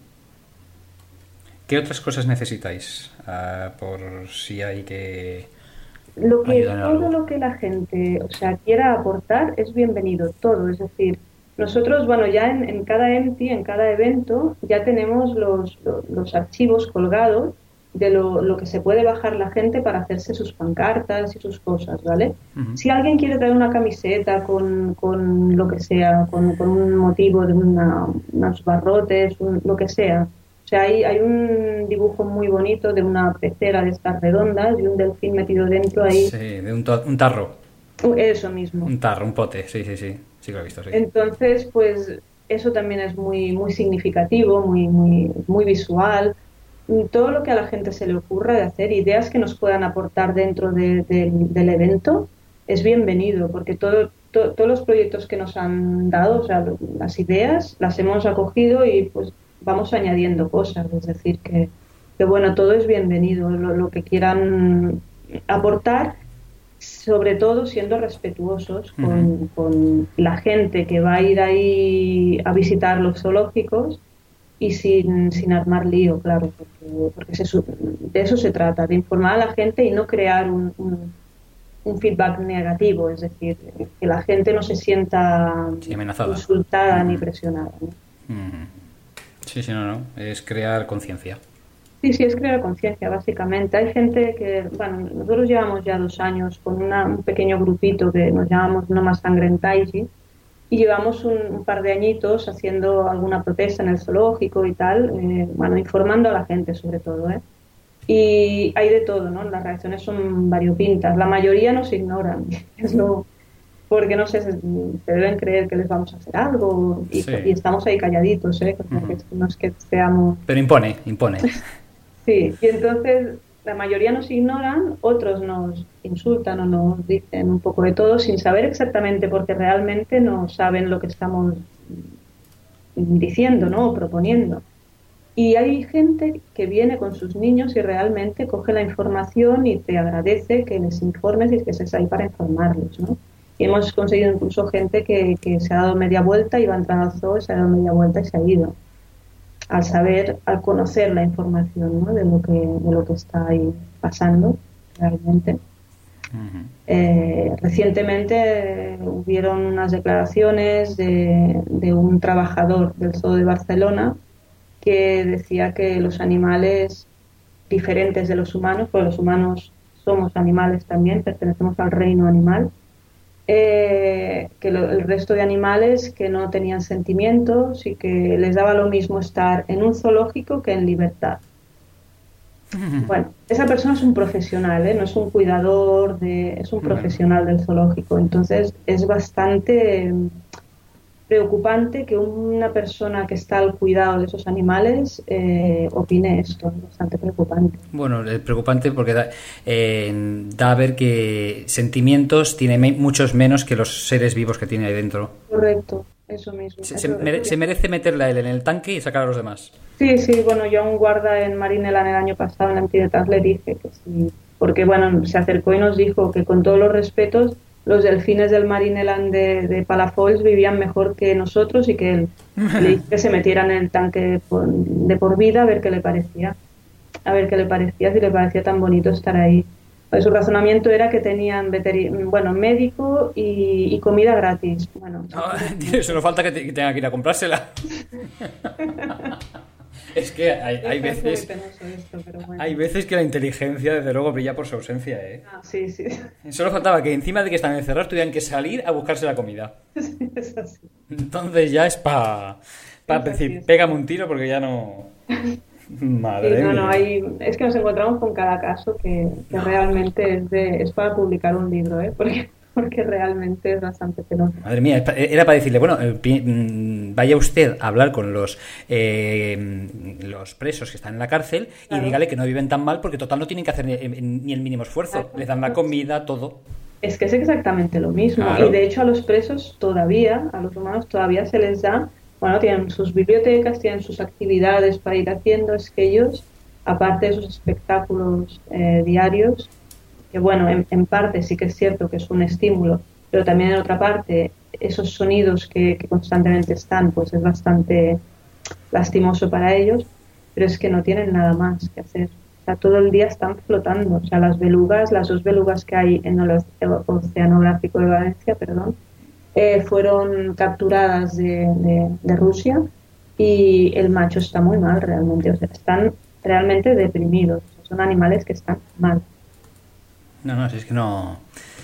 ¿Qué otras cosas necesitáis? Uh, por si hay que... Lo que todo lo que la gente, o sea, quiera aportar es bienvenido, todo, es decir, nosotros, bueno, ya en, en cada E M T I, en cada evento, ya tenemos los, los, los archivos colgados de lo, lo que se puede bajar la gente para hacerse sus pancartas y sus cosas, ¿vale? Uh-huh. Si alguien quiere traer una camiseta con, con lo que sea, con, con un motivo de una, unos barrotes, un, lo que sea. O sea, hay, hay un dibujo muy bonito de una pecera de estas redondas y un delfín metido dentro ahí. Sí, de un, to- un tarro. Eso mismo. Un tarro, un pote, sí, sí, sí. Sí que lo he visto, sí. Entonces, pues eso también es muy, muy significativo, muy, muy, muy visual. Todo lo que a la gente se le ocurra de hacer, ideas que nos puedan aportar dentro de, de, del evento, es bienvenido, porque todo, to, todos los proyectos que nos han dado, o sea, las ideas, las hemos acogido y pues vamos añadiendo cosas. Es decir, que, que bueno, todo es bienvenido, lo, lo que quieran aportar, sobre todo siendo respetuosos con, uh-huh. con la gente que va a ir ahí a visitar los zoológicos y sin, sin armar lío, claro, porque, porque se, de eso se trata, de informar a la gente y no crear un, un, un feedback negativo, es decir, que la gente no se sienta sí, amenazada, insultada uh-huh. ni presionada, ¿no? Uh-huh. Sí, sí, no, no, es crear conciencia. Sí, sí, es crear conciencia, básicamente. Hay gente que, bueno, nosotros llevamos ya dos años con una, un pequeño grupito que nos llamamos No Más Sangre en Taiji y llevamos un, un par de añitos haciendo alguna protesta en el zoológico y tal, eh, bueno, informando a la gente sobre todo, ¿eh? Y hay de todo, ¿no? Las reacciones son variopintas. La mayoría nos ignoran, es lo, porque no sé, se, se deben creer que les vamos a hacer algo y, sí. y estamos ahí calladitos, ¿eh? Uh-huh. Que no es que seamos... Pero impone, impone. Sí, y entonces la mayoría nos ignoran, otros nos insultan o nos dicen un poco de todo sin saber exactamente, porque realmente no saben lo que estamos diciendo, ¿no? O proponiendo. Y hay gente que viene con sus niños y realmente coge la información y te agradece que les informes y que estés ahí para informarlos, ¿no? Y hemos conseguido incluso gente que, que se ha dado media vuelta y va a entrar al zoo, se ha dado media vuelta y se ha ido. Al saber, al conocer la información, ¿no? de lo que de lo que está ahí pasando realmente. Uh-huh. Eh, recientemente eh, hubieron unas declaraciones de, de un trabajador del Zoo de Barcelona que decía que los animales diferentes de los humanos, porque los humanos somos animales también, pertenecemos al reino animal, Eh, que lo, el resto de animales que no tenían sentimientos y que les daba lo mismo estar en un zoológico que en libertad. Bueno, esa persona es un profesional, ¿eh? No es un cuidador, de, es un profesional del zoológico, entonces es bastante preocupante que una persona que está al cuidado de esos animales eh, opine esto, es bastante preocupante. Bueno, es preocupante porque da, eh, da a ver que sentimientos tiene me- muchos menos que los seres vivos que tiene ahí dentro. Correcto, eso mismo. Se, eso, se, mere- eso se merece meterla a él en el tanque y sacar a los demás. Sí, sí, bueno, yo a un guarda en Marineland el año pasado en Antidetas le dije que sí, porque bueno, se acercó y nos dijo que con todos los respetos, los delfines del Marineland de, de Palafolls vivían mejor que nosotros y que él. Le dije que se metieran en el tanque de por, de por vida a ver qué le parecía, a ver qué le parecía, si le parecía tan bonito estar ahí. Pues su razonamiento era que tenían veteri- bueno, médico y, y comida gratis. Bueno, No, solo falta que, te- que tenga que ir a comprársela. Es que hay, hay es muy veces penoso esto, pero bueno. hay veces que la inteligencia desde luego brilla por su ausencia, ¿eh? Ah, sí, sí, Solo faltaba que encima de que están encerrados tuvieran que salir a buscarse la comida. es así. Entonces ya es para pa Es así, decir, es pégame un tiro porque ya no... Madre Sí, no, mía. no, hay, es que nos encontramos con cada caso que, que realmente es, de, es para publicar un libro, ¿eh? Porque, porque realmente es bastante penoso. Madre mía, era para decirle, bueno, eh, pi- mm, vaya usted a hablar con los eh, los presos que están en la cárcel y Claro. dígale que no viven tan mal porque total no tienen que hacer ni, ni el mínimo esfuerzo. Exacto. Les dan la comida, todo. Es que es exactamente lo mismo. Claro. Y de hecho a los presos todavía, a los humanos todavía se les da, bueno, tienen sus bibliotecas, tienen sus actividades para ir haciendo. Es que ellos, aparte de sus espectáculos eh, diarios, que bueno, en, en parte sí que es cierto que es un estímulo, pero también en otra parte esos sonidos que, que constantemente están, pues es bastante lastimoso para ellos, pero es que no tienen nada más que hacer. O sea, todo el día están flotando. O sea, las belugas, las dos belugas que hay en el Oceanográfico de Valencia, perdón, eh, fueron capturadas de, de, de Rusia y el macho está muy mal realmente. O sea, están realmente deprimidos. Son animales que están mal. No, no, si es que no...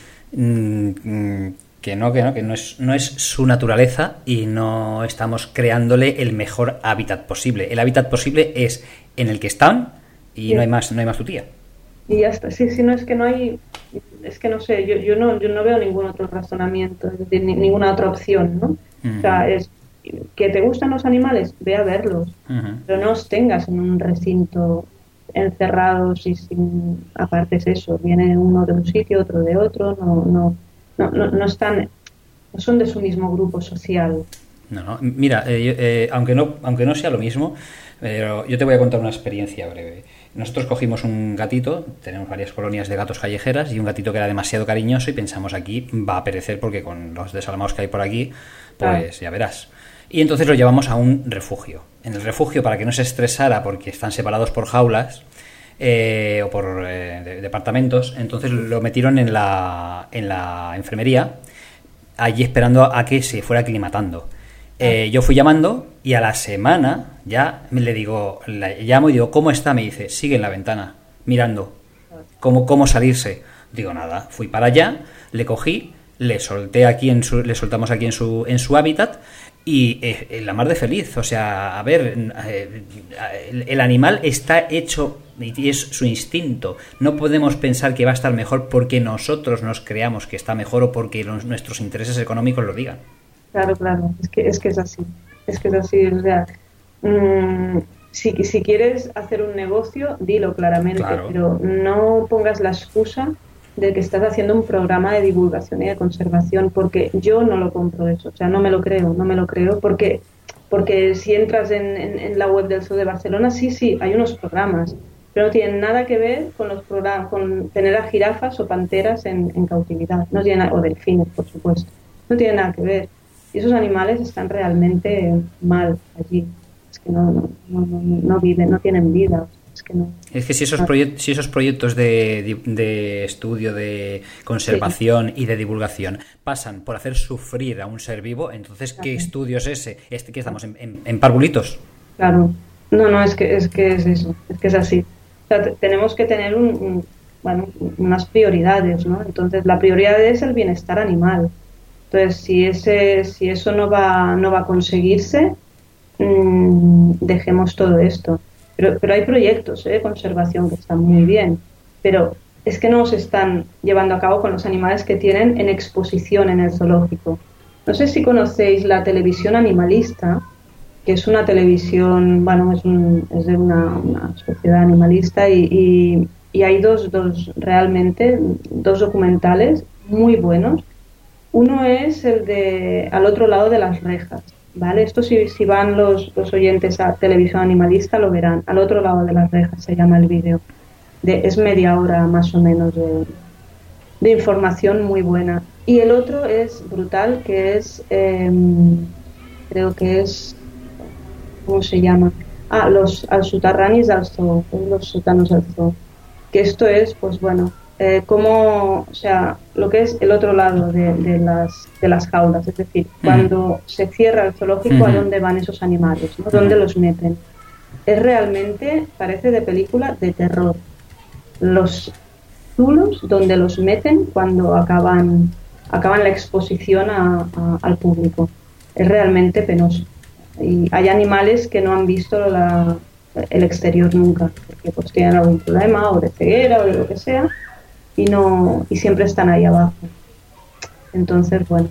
mm, mm, que no, que no, que no es, no es su naturaleza y no estamos creándole el mejor hábitat posible. El hábitat posible es en el que están y Sí. no hay más, no hay más tutía. Y ya está. Sí, sí, no, es que no hay, es que no sé, yo, yo no, yo no veo ningún otro razonamiento, es decir, ni- ninguna otra opción, ¿no? Ujú. O sea, es que te gustan los animales, ve a verlos, Ujú. pero no os tengas en un recinto encerrados y sin, aparte es eso, viene uno de un sitio, otro de otro, no, no, no, no, no están, no son de su mismo grupo social. No, no. Mira, eh, yo- eh, aunque no, aunque no sea lo mismo, pero yo te voy a contar una experiencia breve. Nosotros cogimos un gatito, tenemos varias colonias de gatos callejeras y un gatito que era demasiado cariñoso y pensamos aquí va a perecer porque con los desalmados que hay por aquí, pues ya verás. Y entonces lo llevamos a un refugio. En el refugio, para que no se estresara porque están separados por jaulas eh, o por eh, de- departamentos, entonces lo metieron en la, en la enfermería, allí esperando a que se fuera aclimatando. Eh, yo fui llamando y a la semana ya me le digo, la llamo y digo, ¿cómo está? Me dice, sigue en la ventana, mirando. ¿Cómo, cómo salirse? Digo, nada, fui para allá, le cogí, le solté aquí en su, le soltamos aquí en su, en su hábitat y eh, la mar de feliz. O sea, a ver, eh, el, el animal está hecho y es su instinto. No podemos pensar que va a estar mejor porque nosotros nos creamos que está mejor o porque los, nuestros intereses económicos lo digan. Claro, claro, es que es que es así, es que es así, o sea, mmm, si, si quieres hacer un negocio, dilo claramente, Claro. pero no pongas la excusa de que estás haciendo un programa de divulgación y de conservación, porque yo no lo compro eso, o sea, no me lo creo, no me lo creo, porque porque si entras en, en, en la web del Zoo de Barcelona, sí, sí, hay unos programas, pero no tienen nada que ver con los programas, con tener a jirafas o panteras en, en cautividad, no tienen, o delfines, por supuesto, no tiene nada que ver. Y esos animales están realmente mal allí. Es que no, no, no, no, no viven, no tienen vida. Es que no. Es que si esos, proyect- si esos proyectos de, de estudio, de conservación sí. y de divulgación pasan por hacer sufrir a un ser vivo, entonces, ¿qué claro. estudio es ese? Este que estamos en, en, en parvulitos. Claro. No, no, es que es, que es eso. Es que es así. O sea, t- tenemos que tener un, un, bueno, unas prioridades, ¿no? Entonces, la prioridad es el bienestar animal. Entonces, si ese, si eso no va, no va a conseguirse, mmm, dejemos todo esto. Pero, pero hay proyectos ¿eh? de conservación que están muy bien, pero es que no se están llevando a cabo con los animales que tienen en exposición en el zoológico. No sé si conocéis la televisión animalista, que es una televisión, bueno, es, un, es de una, una sociedad animalista y, y, y hay dos, dos, realmente, dos documentales muy buenos. Uno es el de Al otro lado de las rejas, ¿vale? Esto si, si van los, los oyentes a televisión animalista lo verán. Al otro lado de las rejas se llama el vídeo. De, es media hora más o menos de, de información muy buena. Y el otro es brutal, que es, eh, creo que es, ¿cómo se llama? Ah, los al soterranis del zoo, los sótanos del zoo. Que esto es, pues bueno, eh, como, o sea, lo que es el otro lado de, de, las, de las jaulas, es decir, uh-huh. cuando se cierra el zoológico, uh-huh. ¿a dónde van esos animales? ¿No? ¿Dónde uh-huh. los meten? Es realmente, parece de película de terror. Los zulos donde los meten cuando acaban, acaban la exposición a, a, al público. Es realmente penoso. Y hay animales que no han visto la, el exterior nunca, porque pues tienen algún problema o de ceguera o de lo que sea, y no y siempre están ahí abajo. Entonces, bueno,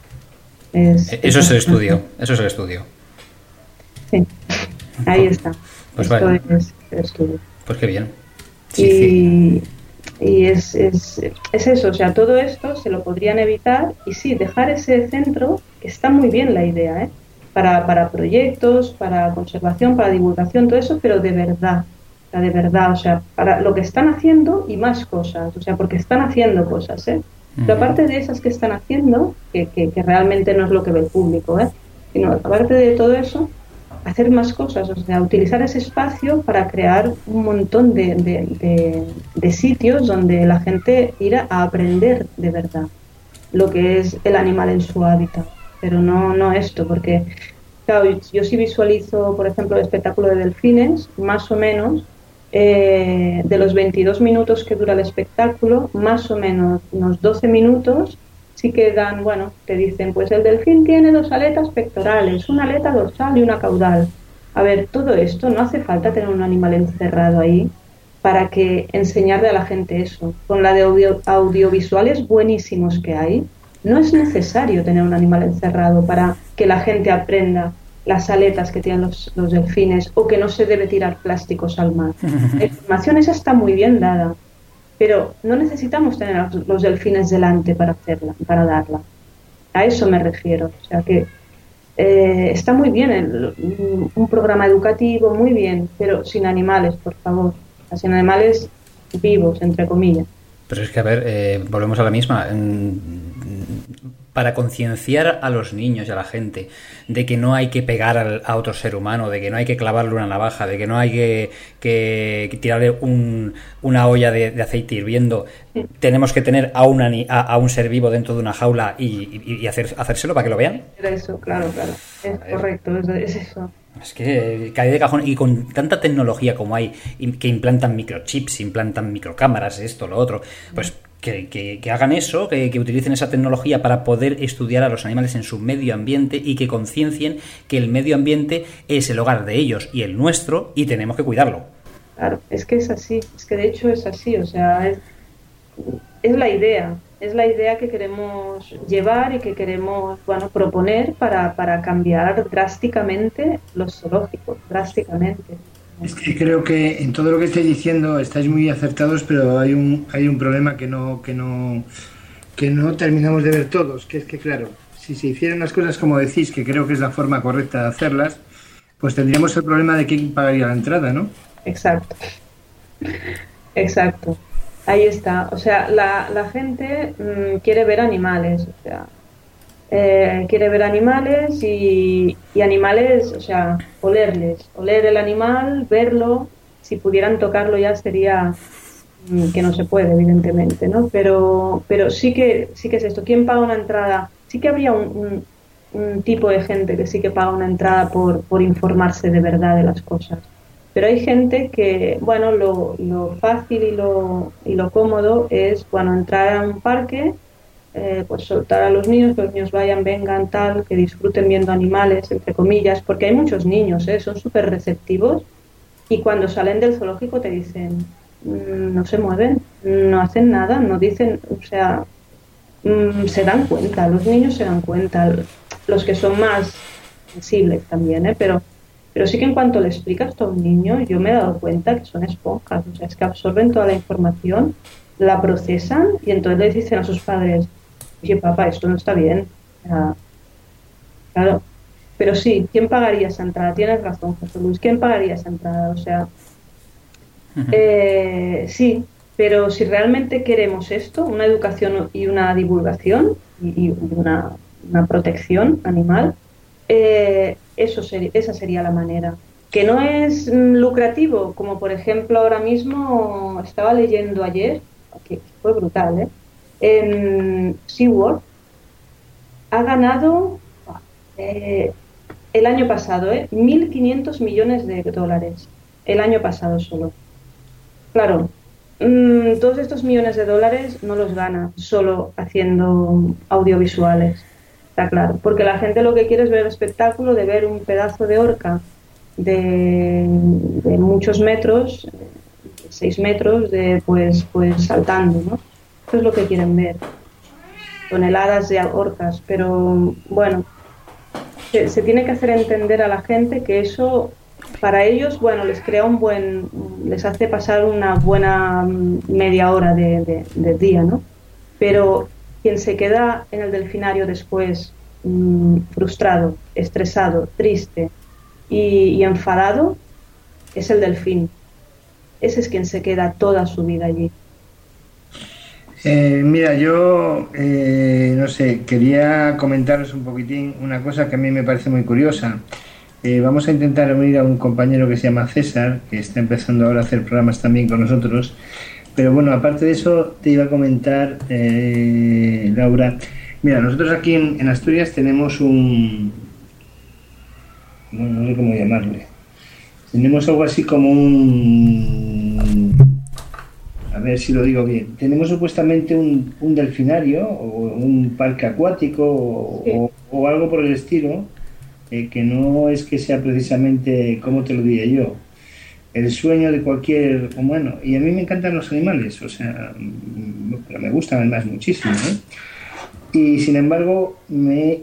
es, eso es, es el estudio, eso es el estudio. Sí, ahí está. Pues Esto vale. es el estudio. Pues qué bien. Sí, y sí. y es, es, es eso, o sea, todo esto se lo podrían evitar y sí, dejar ese centro, que está muy bien la idea, ¿eh? Para, para proyectos, para conservación, para divulgación, todo eso, pero de verdad, de verdad, o sea, para lo que están haciendo y más cosas, o sea, porque están haciendo cosas, ¿eh? Pero aparte de esas que están haciendo, que, que, que realmente no es lo que ve el público, ¿eh? Sino aparte de todo eso, hacer más cosas, o sea, utilizar ese espacio para crear un montón de, de, de, de sitios donde la gente irá a aprender de verdad lo que es el animal en su hábitat. Pero no, no esto, porque claro, yo sí visualizo, por ejemplo, el espectáculo de delfines, más o menos, eh, de los veintidós minutos que dura el espectáculo, más o menos unos doce minutos sí que dan, bueno, te dicen, pues el delfín tiene dos aletas pectorales, una aleta dorsal y una caudal. A ver, todo esto, no hace falta tener un animal encerrado ahí para que enseñarle a la gente eso. Con la de audio, audiovisuales buenísimos que hay, no es necesario tener un animal encerrado para que la gente aprenda las aletas que tienen los, los delfines o que no se debe tirar plásticos al mar. La información esa está muy bien dada, pero no necesitamos tener a los delfines delante para hacerla, para darla. A eso me refiero. O sea que eh, está muy bien el, un programa educativo, muy bien, pero sin animales, por favor. Sin animales vivos, entre comillas. Pero es que, a ver, eh, volvemos a la misma. Para concienciar a los niños y a la gente de que no hay que pegar al, a otro ser humano, de que no hay que clavarle una navaja, de que no hay que, que, que tirarle un, una olla de, de aceite hirviendo, sí. Tenemos que tener a, una, a, a un ser vivo dentro de una jaula y, y, y hacer, hacérselo para que lo vean. Eso, claro, claro. Es correcto, es, es eso. Es que cae de cajón, y con tanta tecnología como hay, que implantan microchips, implantan microcámaras, esto, lo otro, pues que, que, que hagan eso, que, que utilicen esa tecnología para poder estudiar a los animales en su medio ambiente y que conciencien que el medio ambiente es el hogar de ellos y el nuestro y tenemos que cuidarlo. Claro, es que es así, es que de hecho es así, o sea, es, es la idea. Es la idea que queremos llevar y que queremos, bueno, proponer para, para cambiar drásticamente los zoológicos, drásticamente. Es que creo que en todo lo que estáis diciendo estáis muy acertados, pero hay un hay un problema que no que no que no terminamos de ver todos, que es que claro, si se hicieran las cosas como decís, que creo que es la forma correcta de hacerlas, pues tendríamos el problema de quién pagaría la entrada, ¿no? Exacto. Exacto. Ahí está, o sea, la, la gente mmm, quiere ver animales, o sea, eh, quiere ver animales y, y animales, o sea, olerles, oler el animal, verlo, si pudieran tocarlo ya sería mmm, que no se puede, evidentemente, ¿no? Pero, pero sí que sí que es esto. ¿Quién paga una entrada? Sí que habría un, un, un tipo de gente que sí que paga una entrada por, por informarse de verdad de las cosas. Pero hay gente que, bueno, lo, lo fácil y lo, y lo cómodo es, bueno, entrar a un parque, eh, pues soltar a los niños, que los niños vayan, vengan, tal, que disfruten viendo animales, entre comillas, porque hay muchos niños, ¿eh? Son súper receptivos y cuando salen del zoológico te dicen, mmm, no se mueven, no hacen nada, no dicen, o sea, mm, se dan cuenta, los niños se dan cuenta, los que son más sensibles también, ¿eh? Pero, pero sí que en cuanto le explicas esto a un niño, yo me he dado cuenta que son esponjas, o sea, es que absorben toda la información, la procesan y entonces les dicen a sus padres, oye, papá, esto no está bien. O sea, claro, pero sí, ¿quién pagaría esa entrada? Tienes razón, José Luis, ¿quién pagaría esa entrada? O sea, eh, sí, pero si realmente queremos esto, una educación y una divulgación y, y una, una protección animal, eh, eso seri- esa sería la manera. Que no es mm, lucrativo, como por ejemplo ahora mismo estaba leyendo ayer, que fue brutal, ¿eh? En SeaWorld ha ganado eh, el año pasado, ¿eh? mil quinientos millones de dólares. El año pasado solo. Claro, mm, todos estos millones de dólares no los gana solo haciendo audiovisuales, está claro, porque la gente lo que quiere es ver el espectáculo de ver un pedazo de orca de, de muchos metros, seis metros, de pues, pues saltando, ¿no? Eso es lo que quieren ver, toneladas de orcas, pero bueno, se, se tiene que hacer entender a la gente que eso para ellos, bueno, les crea un buen, les hace pasar una buena mm, media hora de, de, de día, ¿no? Pero quien se queda en el delfinario después mmm, frustrado, estresado, triste y, y enfadado es el delfín. Ese es quien se queda toda su vida allí. Eh, mira, yo eh, no sé, quería comentaros un poquitín una cosa que a mí me parece muy curiosa. Eh, vamos a intentar unir a un compañero que se llama César, que está empezando ahora a hacer programas también con nosotros. Pero bueno, aparte de eso, te iba a comentar, eh, Laura. Mira, nosotros aquí en, en Asturias tenemos un... Bueno, no sé cómo llamarle. Tenemos algo así como un... A ver si lo digo bien. Tenemos supuestamente un, un delfinario o un parque acuático o, Sí. o, o algo por el estilo, eh, que no es que sea precisamente, ¿cómo te lo diría yo? El sueño de cualquier humano. Y a mí me encantan los animales, o sea, mm, pero me gustan además muchísimo, ¿eh? Y sin embargo, me...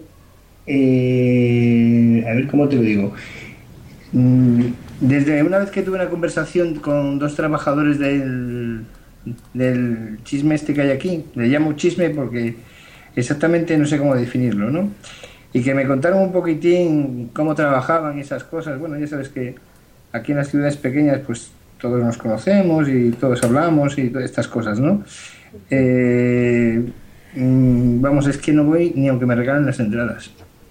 eh, a ver cómo te lo digo. Mm, Desde una vez que tuve una conversación con dos trabajadores del, del chisme este que hay aquí, le llamo chisme porque exactamente no sé cómo definirlo, ¿no? Y que me contaron un poquitín cómo trabajaban y esas cosas. Bueno, ya sabes que aquí en las ciudades pequeñas pues todos nos conocemos y todos hablamos y todas estas cosas, ¿no? Eh, mm, vamos, es que no voy ni aunque me regalen las entradas.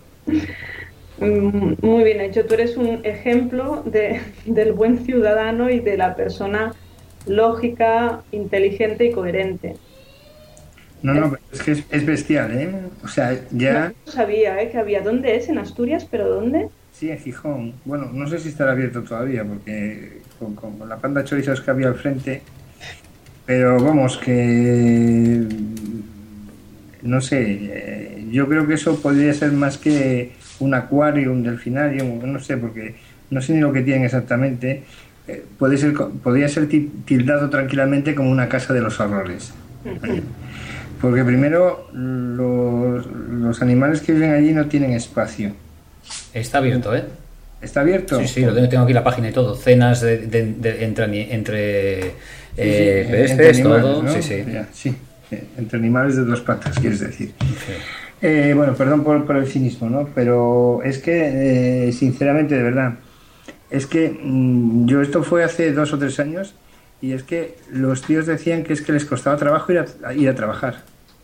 Mm, Muy bien hecho. Tú eres un ejemplo de, del buen ciudadano y de la persona lógica, inteligente y coherente. No, Es- no, pero es que es, es bestial, ¿eh? O sea, no ya... sabía, ¿eh? Que había. ¿Dónde es? ¿En Asturias? ¿Pero dónde? Sí, en Gijón. Bueno, no sé si estará abierto todavía, porque con, con la panda de chorizos que había al frente, pero vamos, que no sé, eh, yo creo que eso podría ser más que un acuario, un delfinario, no sé, porque no sé ni lo que tienen exactamente. Eh, puede ser, co- podría ser ti- tildado tranquilamente como una casa de los horrores. Ujú. Porque primero, los, los animales que viven allí no tienen espacio. Está abierto, ¿eh? ¿Está abierto? Sí, sí, lo tengo, tengo aquí la página y todo. Cenas de, de- de- entre, ani- entre Sí, sí, eh, entre peces, animales, todo. ¿no? Sí, sí. Ya, sí, eh, entre animales de dos patas, quieres decir. Sí. Eh, bueno, perdón por, por el cinismo, ¿no? Pero es que, eh, sinceramente, de verdad, es que mm, yo esto fue hace dos o tres años y es que los tíos decían que es que les costaba trabajo ir a, ir a trabajar.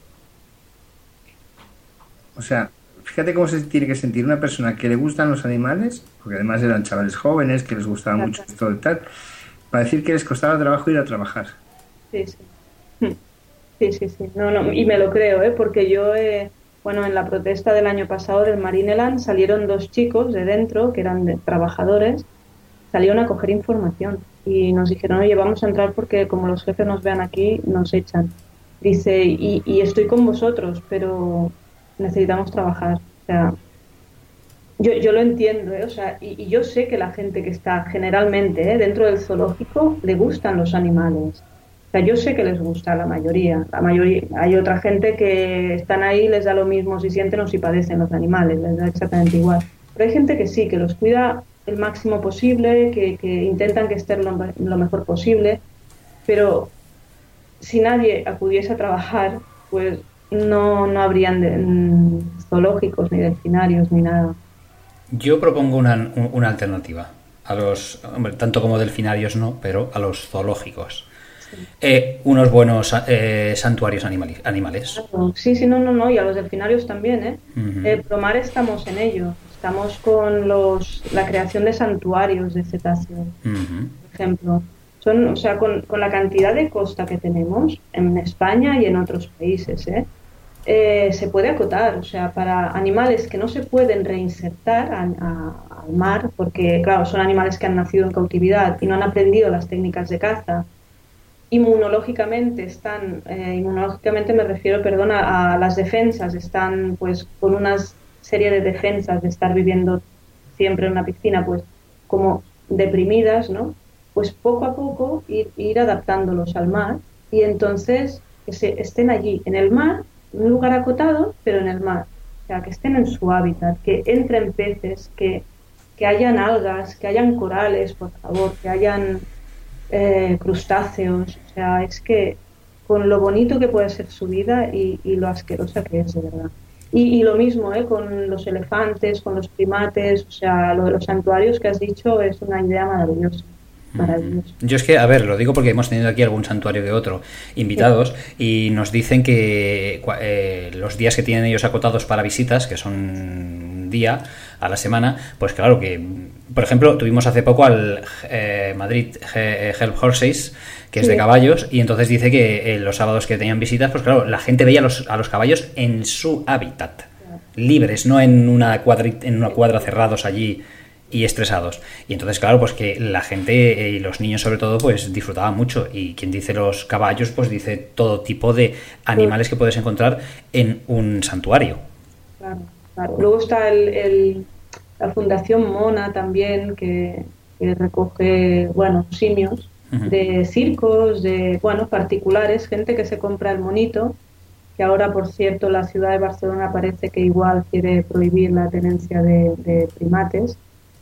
O sea, fíjate cómo se tiene que sentir una persona que le gustan los animales, porque además eran chavales jóvenes, que les gustaba mucho Exacto. esto y tal, para decir que les costaba trabajo ir a trabajar. Sí, sí. Mm. Sí, sí, sí. No, no, y me lo creo, ¿eh? Porque yo, eh, bueno, en la protesta del año pasado del Marineland salieron dos chicos de dentro, que eran de- trabajadores, salieron a coger información y nos dijeron, oye, vamos a entrar porque como los jefes nos vean aquí, nos echan. Dice, y, y estoy con vosotros, pero necesitamos trabajar. O sea, yo, yo lo entiendo, ¿eh? O sea, y, y yo sé que la gente que está generalmente, ¿eh? dentro del zoológico le gustan los animales. O sea, yo sé que les gusta a la mayoría. La mayoría, hay otra gente que están ahí, les da lo mismo si sienten o si padecen los animales, les da exactamente igual. Pero hay gente que sí, que los cuida el máximo posible, que, que intentan que estén lo, lo mejor posible, pero si nadie acudiese a trabajar, pues no, no habrían de, mm, zoológicos, ni delfinarios, ni nada. Yo propongo una, una alternativa a los, hombre, tanto como delfinarios no, pero a los zoológicos. Sí. Eh, unos buenos eh, santuarios animali- animales. Claro. Sí, sí, no, no, no, y a los delfinarios también, ¿eh? Ujú. Eh, Promar estamos en ello. Estamos con los, la creación de santuarios de cetáceos, Ujú. por ejemplo. Son, o sea, con, con la cantidad de costa que tenemos en España y en otros países, ¿eh? Eh, se puede acotar, o sea, para animales que no se pueden reinsertar a- a- al mar, porque, claro, son animales que han nacido en cautividad y no han aprendido las técnicas de caza, inmunológicamente están, eh, inmunológicamente me refiero, perdón, a, a las defensas, están pues con una serie de defensas de estar viviendo siempre en una piscina, pues como deprimidas, ¿no? Pues poco a poco ir, ir adaptándolos al mar y entonces que se estén allí, en el mar, en un lugar acotado, pero en el mar. O sea, que estén en su hábitat, que entren peces, que, que hayan algas, que hayan corales, por favor, que hayan eh, crustáceos. O sea, es que con lo bonito que puede ser su vida y, y lo asquerosa que es, de verdad. Y, y lo mismo, ¿eh? Con los elefantes, con los primates, o sea, lo de los santuarios que has dicho es una idea maravillosa. Maravillosa. Yo es que, a ver, lo digo porque hemos tenido aquí algún santuario que otro invitados y nos dicen que eh, los días que tienen ellos acotados para visitas, que son un día a la semana, pues claro que, por ejemplo, tuvimos hace poco al eh, Madrid Help Horses, que es Sí. de caballos, y entonces dice que eh, los sábados que tenían visitas, pues claro, la gente veía a los, a los caballos en su hábitat, libres, no en una, cuadri, en una cuadra cerrados allí y estresados. Y entonces, claro, pues que la gente eh, y los niños sobre todo, pues disfrutaban mucho. Y quien dice los caballos, pues dice todo tipo de animales que puedes encontrar en un santuario. Claro, claro. Luego está el, el- la Fundación Mona también, que, que recoge, bueno, simios Ujú. de circos, de, bueno, particulares, gente que se compra el monito, que ahora, por cierto, la ciudad de Barcelona parece que igual quiere prohibir la tenencia de, de primates.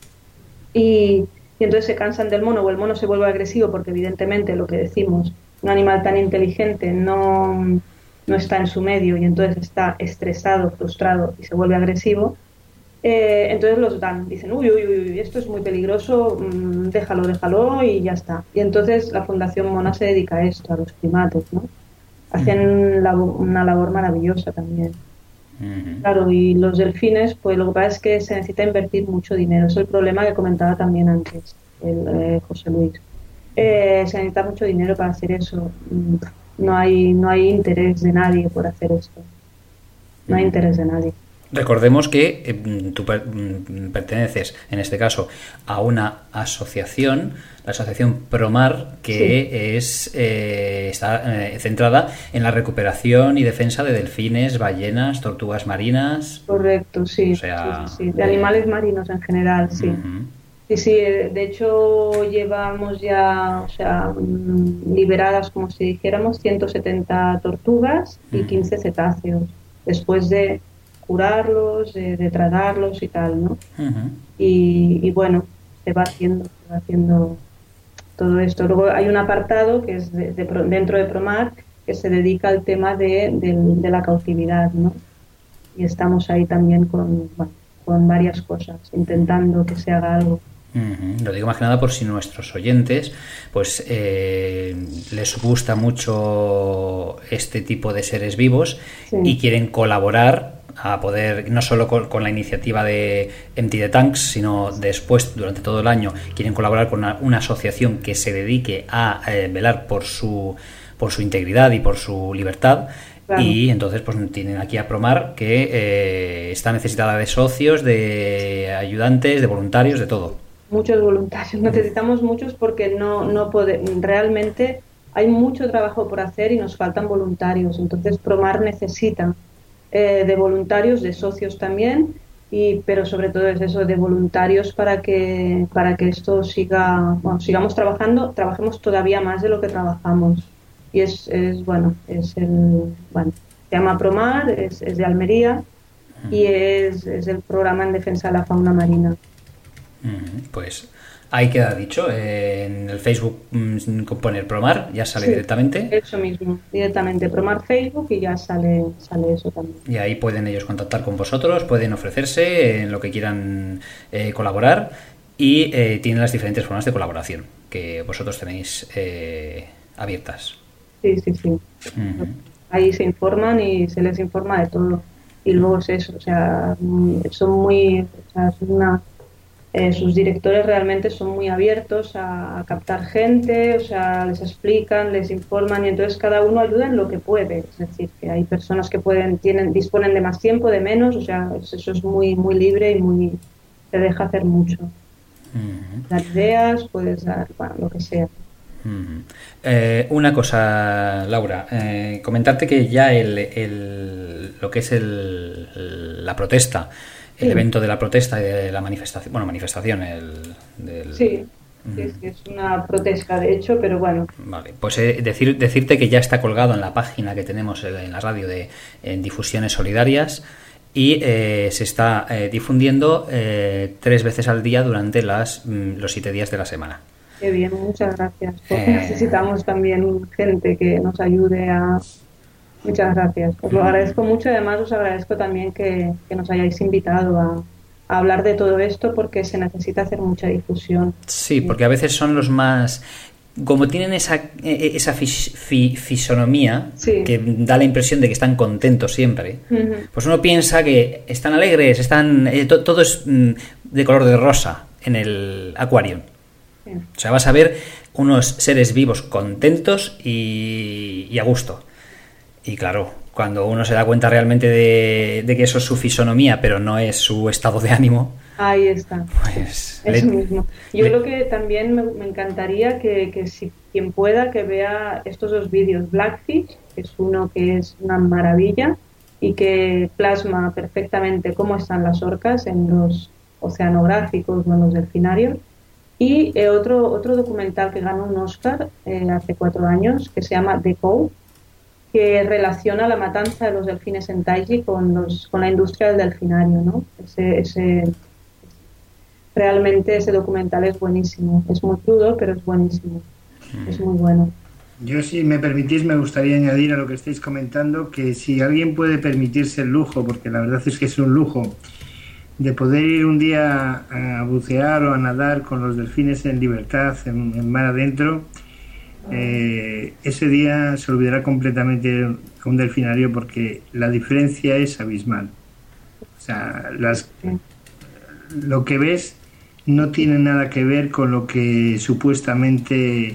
Y, y entonces se cansan del mono o el mono se vuelve agresivo porque evidentemente lo que decimos, un animal tan inteligente no, no está en su medio y entonces está estresado, frustrado y se vuelve agresivo. Eh, entonces los dan, dicen, uy, uy, uy, uy, esto es muy peligroso, mmm, déjalo, déjalo y ya está. Y entonces la Fundación Mona se dedica a esto, a los primates, ¿no? Hacen labo- una labor maravillosa también. Ujú. Claro, y los delfines, pues lo que pasa es que se necesita invertir mucho dinero. Es el problema que comentaba también antes el, eh, José Luis. Eh, se necesita mucho dinero para hacer eso. Mm, No hay, no hay interés de nadie por hacer esto. No hay interés de nadie. Recordemos que eh, tú per- mm, perteneces, en este caso, a una asociación, la asociación Promar, que es eh, está eh, centrada en la recuperación y defensa de delfines, ballenas, tortugas marinas. Correcto, sí. O sea, Sí, sí, sí. De eh, animales marinos en general, sí. Ujú. Sí, sí, eh, de hecho llevamos ya, o sea, mm, liberadas, como si dijéramos, ciento setenta tortugas y Ujú. quince cetáceos, después de curarlos, de, de tratarlos y tal, ¿no? Ujú. Y, y bueno, se va haciendo, se va haciendo todo esto. Luego hay un apartado que es de- de Pro- dentro de Promar que se dedica al tema de, del- de la cautividad, ¿no? Y estamos ahí también con, bueno, con varias cosas, intentando que se haga algo. Ujú. Lo digo más que nada por si nuestros oyentes pues eh, les gusta mucho este tipo de seres vivos Sí. y quieren colaborar a poder, no solo con, con la iniciativa de Empty the Tanks, sino después, durante todo el año, quieren colaborar con una, una asociación que se dedique a eh, velar por su, por su integridad y por su libertad. Claro. Y entonces pues tienen aquí a Promar, que eh, está necesitada de socios, de ayudantes, de voluntarios, de todo. Muchos voluntarios, necesitamos muchos porque no, no pode- realmente hay mucho trabajo por hacer y nos faltan voluntarios. Entonces Promar necesita eh, de voluntarios, de socios también, y, pero sobre todo es eso, de voluntarios para que, para que esto siga, bueno, sigamos trabajando, trabajemos todavía más de lo que trabajamos. y es, es bueno, es el, bueno, se llama Promar, es, es de Almería y es, es el programa en defensa de la fauna marina. Pues ahí queda dicho, eh, en el Facebook mmm, poner Promar, ya sale Sí, directamente. Eso mismo, directamente Promar Facebook y ya sale, sale eso también. Y ahí pueden ellos contactar con vosotros, pueden ofrecerse en lo que quieran eh, colaborar y eh, tienen las diferentes formas de colaboración que vosotros tenéis eh, abiertas. Sí, sí, sí. Uh-huh. Ahí se informan y se les informa de todo. Y luego es eso, o sea, son muy, o sea, es una, eh, sus directores realmente son muy abiertos a, a captar gente, o sea, les explican, les informan y entonces cada uno ayuda en lo que puede. Es decir, que hay personas que pueden, tienen, disponen de más tiempo, de menos, o sea, eso es muy, muy libre y muy, te deja hacer mucho. Uh-huh. Dar ideas, puedes dar, bueno, lo que sea. Uh-huh. Eh, una cosa, Laura, eh, comentarte que ya el, el lo que es el, el la protesta, el sí. evento de la protesta y de la manifestación, bueno, manifestación, el del... Sí, uh-huh. sí, sí, es una protesta de hecho, pero bueno. Vale, pues eh, decir, decirte que ya está colgado en la página que tenemos en la radio de en Difusiones Solidarias y eh, se está eh, difundiendo eh, tres veces al día durante las mm, los siete días de la semana. Qué bien, muchas gracias. Porque eh... necesitamos también gente que nos ayude a... Muchas gracias. Os lo agradezco mucho. Además, os agradezco también que, que nos hayáis invitado a, a hablar de todo esto porque se necesita hacer mucha difusión. Sí, porque a veces son los más... Como tienen esa, esa fis, fi, fisonomía sí. que da la impresión de que están contentos siempre, uh-huh. pues uno piensa que están alegres, están eh, to, todo es mm, de color de rosa en el acuario. O sea, vas a ver unos seres vivos contentos y, y a gusto. Y claro, cuando uno se da cuenta realmente de, de que eso es su fisonomía, pero no es su estado de ánimo. Ahí está. Pues, eso le, mismo. Yo le, lo que también me, me encantaría que, que si quien pueda que vea estos dos vídeos. Blackfish, que es uno que es una maravilla y que plasma perfectamente cómo están las orcas en los oceanográficos o en los delfinarios. Y eh, otro, otro documental que ganó un Oscar eh, hace cuatro años, que se llama The Cove, que relaciona la matanza de los delfines en Taiji con, los, con la industria del delfinario, ¿no? Ese, ese, realmente ese documental es buenísimo. Es muy crudo, pero es buenísimo. Es muy bueno. Yo, si me permitís, me gustaría añadir a lo que estáis comentando que si alguien puede permitirse el lujo, porque la verdad es que es un lujo, de poder ir un día a bucear o a nadar con los delfines en libertad, en, en mar adentro, eh, ese día se olvidará completamente a un delfinario porque la diferencia es abismal. O sea, las, lo que ves no tiene nada que ver con lo que supuestamente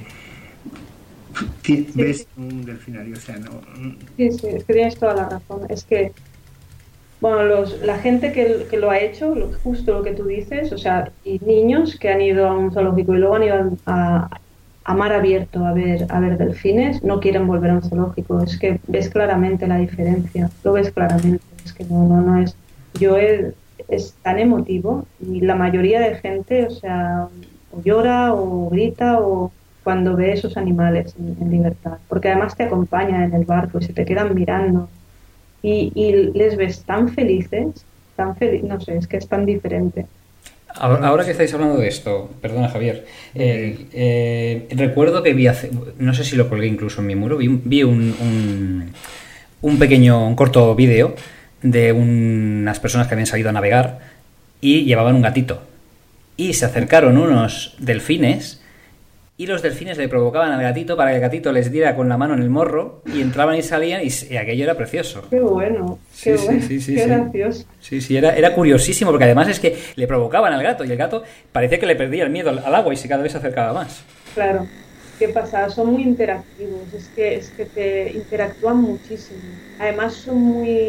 t- ves en un delfinario. O sea, no... Sí, sí, es que tienes toda la razón. Es que Bueno, los, la gente que, que lo ha hecho, lo, justo lo que tú dices, o sea, y niños que han ido a un zoológico y luego han ido a, a mar abierto a ver, a ver delfines, no quieren volver a un zoológico. Es que ves claramente la diferencia, lo ves claramente. Es que no, no, no es. Yo es, es tan emotivo y la mayoría de gente, o sea, o llora o grita o cuando ve esos animales en, en libertad, porque además te acompañan en el barco y se te quedan mirando. Y, y les ves tan felices, tan feliz, no sé, es que es tan diferente. Ahora que estáis hablando de esto, perdona Javier, eh, eh, recuerdo que vi hace, no sé si lo colgué incluso en mi muro, vi, vi un, un, un pequeño, un corto vídeo de unas personas que habían salido a navegar y llevaban un gatito. Y se acercaron unos delfines y los delfines le provocaban al gatito para que el gatito les diera con la mano en el morro y entraban y salían y, y aquello era precioso. Qué bueno, qué sí, bueno, sí, sí, sí, qué sí. gracioso. Sí, sí, era, era curiosísimo porque además es que le provocaban al gato y el gato parecía que le perdía el miedo al agua y se cada vez se acercaba más. Claro, qué pasa, son muy interactivos, es que, es que te interactúan muchísimo. Además son muy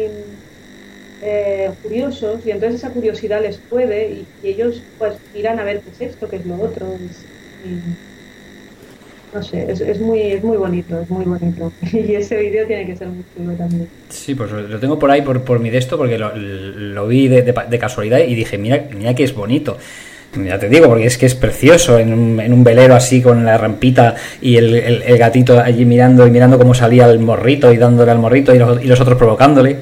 eh, curiosos y entonces esa curiosidad les puede y, y ellos pues miran a ver qué es esto, qué es lo otro. Es, y, no sé, es, es muy es muy bonito, es muy bonito. Y ese vídeo tiene que ser muy chulo también. Sí, pues lo tengo por ahí por, por mi de esto porque lo, lo vi de, de, de casualidad y dije, mira, mira que es bonito. Ya te digo, porque es que es precioso en un, en un velero así con la rampita y el, el, el gatito allí mirando y mirando cómo salía el morrito y dándole al morrito y los, y los otros provocándole.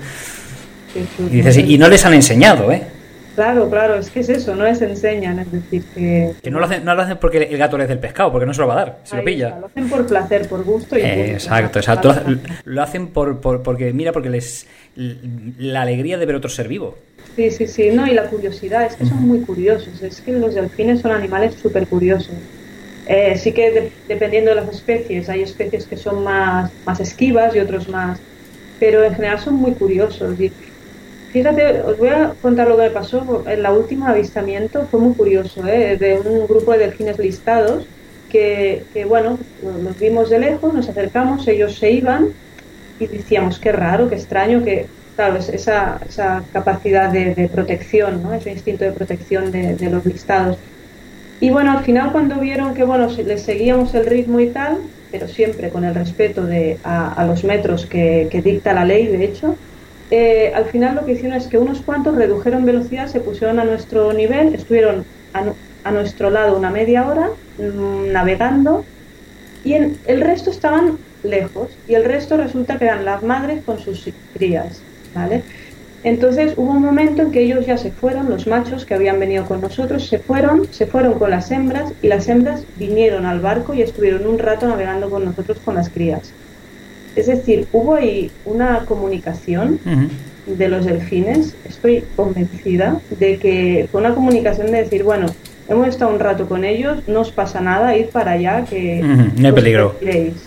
Y dices, y no les han enseñado, ¿eh? Claro, claro, es que es eso, no les enseñan, es decir, que... Que no lo hacen, no lo hacen porque el gato les dé el pescado, porque no se lo va a dar, se Ahí lo pilla. Está, lo hacen por placer, por gusto y... Eh, exacto, exacto. Lo, lo hacen por, por porque, mira, porque les... la alegría de ver otro ser vivo. Sí, sí, sí, no, y la curiosidad, es que son muy curiosos, es que los delfines son animales súper curiosos. Eh, sí que de, dependiendo de las especies, hay especies que son más, más esquivas y otros más, pero en general son muy curiosos. Y fíjate, os voy a contar lo que me pasó en la última avistamiento, fue muy curioso, ¿eh? De un grupo de delfines listados que, que, bueno, los vimos de lejos, nos acercamos, ellos se iban y decíamos, qué raro, qué extraño, que... Claro, esa, esa capacidad de, de protección, ¿no? Ese instinto de protección de, de los listados. Y bueno, al final cuando vieron que bueno les seguíamos el ritmo y tal, pero siempre con el respeto de, a, a los metros que, que dicta la ley, de hecho, eh, al final lo que hicieron es que unos cuantos redujeron velocidad, se pusieron a nuestro nivel, estuvieron a, a nuestro lado una media hora mmm, navegando y en, el resto estaban lejos y el resto resulta que eran las madres con sus crías. ¿Vale? Entonces hubo un momento en que ellos ya se fueron, los machos que habían venido con nosotros se fueron, se fueron con las hembras y las hembras vinieron al barco y estuvieron un rato navegando con nosotros con las crías. Es decir, hubo ahí una comunicación uh-huh. de los delfines, estoy convencida de que fue una comunicación de decir, bueno, hemos estado un rato con ellos, no os pasa nada, ir para allá que... Uh-huh. No hay peligro.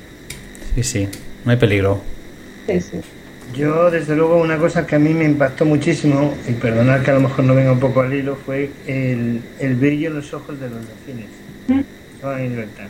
Sí, sí, no hay peligro. Sí, sí. Yo, desde luego, una cosa que a mí me impactó muchísimo, y perdonad que a lo mejor no venga un poco al hilo, fue el, el brillo en los ojos de los delfines. ¿Mm? Estaban en libertad.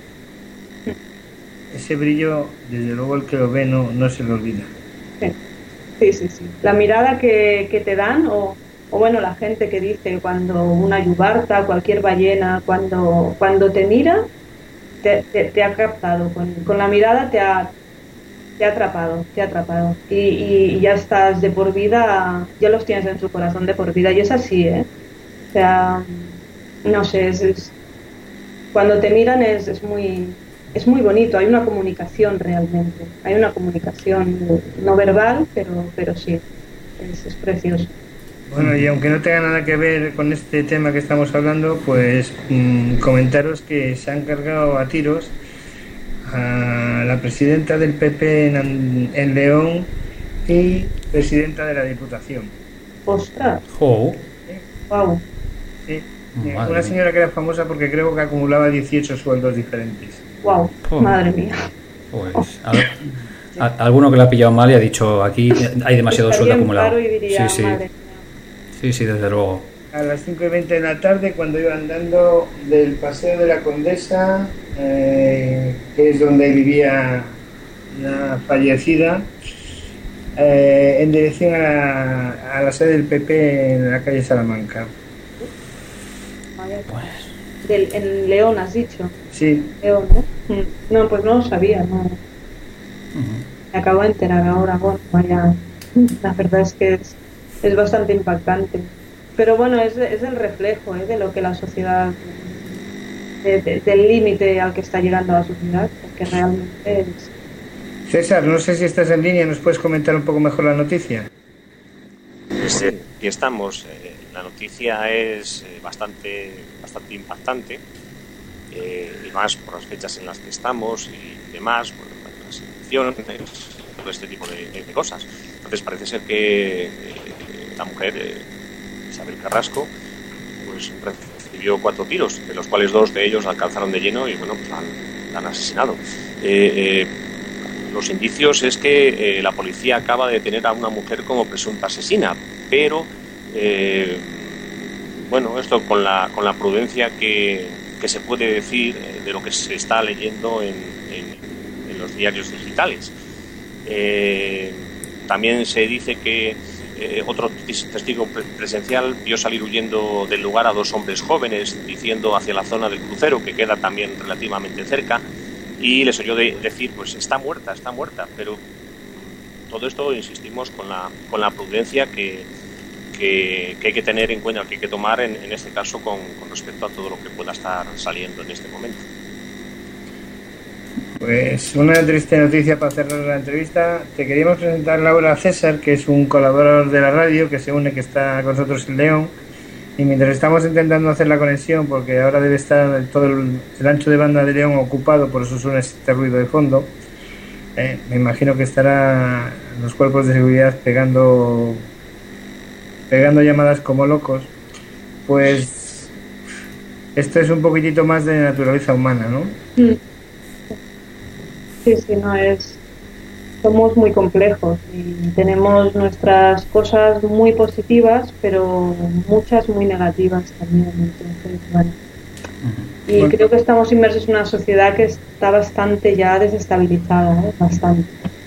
¿Mm? Ese brillo, desde luego, el que lo ve no, no se lo olvida. Sí, sí, sí. sí. La mirada que, que te dan, o, o bueno, la gente que dice cuando una yubarta, cualquier ballena, cuando, cuando te mira, te, te, te ha captado. Con, con la mirada te ha... Te ha atrapado, te ha atrapado. Y, y ya estás de por vida, ya los tienes en tu corazón de por vida. Y es así, ¿eh? O sea, no sé, es, es, cuando te miran es, es muy es muy bonito, hay una comunicación realmente. Hay una comunicación no verbal, pero, pero sí, es, es precioso. Bueno, y aunque no tenga nada que ver con este tema que estamos hablando, pues mmm, comentaros que se han cargado a tiros a la presidenta del P P en, en León y presidenta de la Diputación. ¡Ostras! Oh. ¿Sí? ¡Wow! Sí. Madre Una señora que era famosa porque creo que acumulaba dieciocho sueldos diferentes. ¡Wow! Oh. ¡Madre mía! Pues oh. a, a, alguno que la ha pillado mal y ha dicho aquí hay demasiado sueldo acumulado. Claro, y diría, sí, sí. Madre. sí, sí, desde luego. A las cinco y veinte de la tarde, cuando iba andando del Paseo de la Condesa, eh, que es donde vivía la fallecida, eh, en dirección a la, a la sede del P P en la calle Salamanca. Pues. Del, en León, has dicho. Sí. León, ¿no? No, pues no lo sabía, no. Uh-huh. Me acabo de enterar ahora, bueno, vaya. La verdad es que es, es bastante impactante. Pero bueno, es, es el reflejo ¿eh? de lo que la sociedad, de, de, del límite al que está llegando la sociedad, porque realmente es... César, no sé si estás en línea, ¿nos puedes comentar un poco mejor la noticia? Pues eh, aquí estamos. Eh, la noticia es eh, bastante, bastante impactante, eh, y más por las fechas en las que estamos y demás, por las elecciones, todo este tipo de, de cosas. Entonces parece ser que eh, la mujer... Eh, Isabel Carrasco, pues recibió cuatro tiros, de los cuales dos de ellos alcanzaron de lleno y bueno, pues la han, la han asesinado. Eh, eh, los indicios es que eh, la policía acaba de detener a una mujer como presunta asesina, pero eh, bueno, esto con la con la prudencia que, que se puede decir de lo que se está leyendo en, en, en los diarios digitales. Eh, también se dice que Eh, otro testigo presencial vio salir huyendo del lugar a dos hombres jóvenes diciendo hacia la zona del crucero, que queda también relativamente cerca, y les oyó de, decir pues está muerta, está muerta, pero todo esto insistimos con la con la prudencia que, que, que hay que tener en cuenta, que hay que tomar en, en este caso con, con respecto a todo lo que pueda estar saliendo en este momento. Pues una triste noticia para cerrar la entrevista. Te queríamos presentar Laura César, que es un colaborador de la radio, que se une, que está con nosotros en León. Y mientras estamos intentando hacer la conexión, porque ahora debe estar todo el, el ancho de banda de León ocupado, por eso suena este ruido de fondo, eh, me imagino que estará los cuerpos de seguridad pegando pegando llamadas como locos. Pues esto es un poquitito más de naturaleza humana, ¿no? Sí, sí, no es... Somos muy complejos y tenemos nuestras cosas muy positivas, pero muchas muy negativas también. Entonces, bueno. Y bueno, creo que estamos inmersos en una sociedad que está bastante ya desestabilizada, ¿eh? Bastante.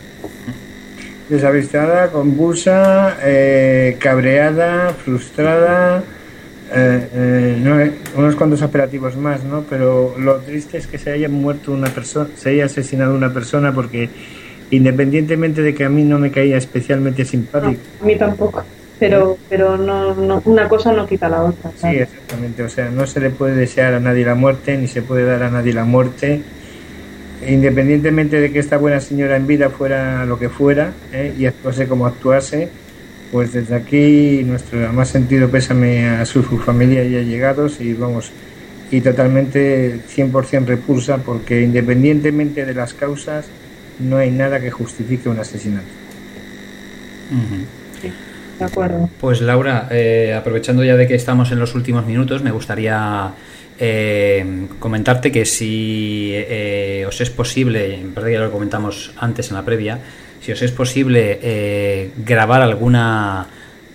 Desestabilizada, convulsa, eh, cabreada, frustrada, eh, eh, no, unos cuantos apelativos más, ¿no? Pero lo triste es que se haya muerto una persona, se haya asesinado una persona, porque independientemente de que a mí no me caía especialmente simpático. No, a mí tampoco, pero pero no, no una cosa no quita la otra. ¿Sabes? Sí, exactamente. O sea, no se le puede desear a nadie la muerte, ni se puede dar a nadie la muerte, independientemente de que esta buena señora en vida fuera lo que fuera, ¿eh? Y actuase como actuase. Pues desde aquí nuestro más sentido pésame a su familia y allegados, y vamos, y totalmente cien por ciento repulsa, porque independientemente de las causas, no hay nada que justifique un asesinato. Uh-huh. Sí, de acuerdo. Pues Laura, eh, aprovechando ya de que estamos en los últimos minutos, me gustaría eh, comentarte que si eh, os es posible, en verdad ya lo comentamos antes en la previa, si os es posible eh, grabar alguna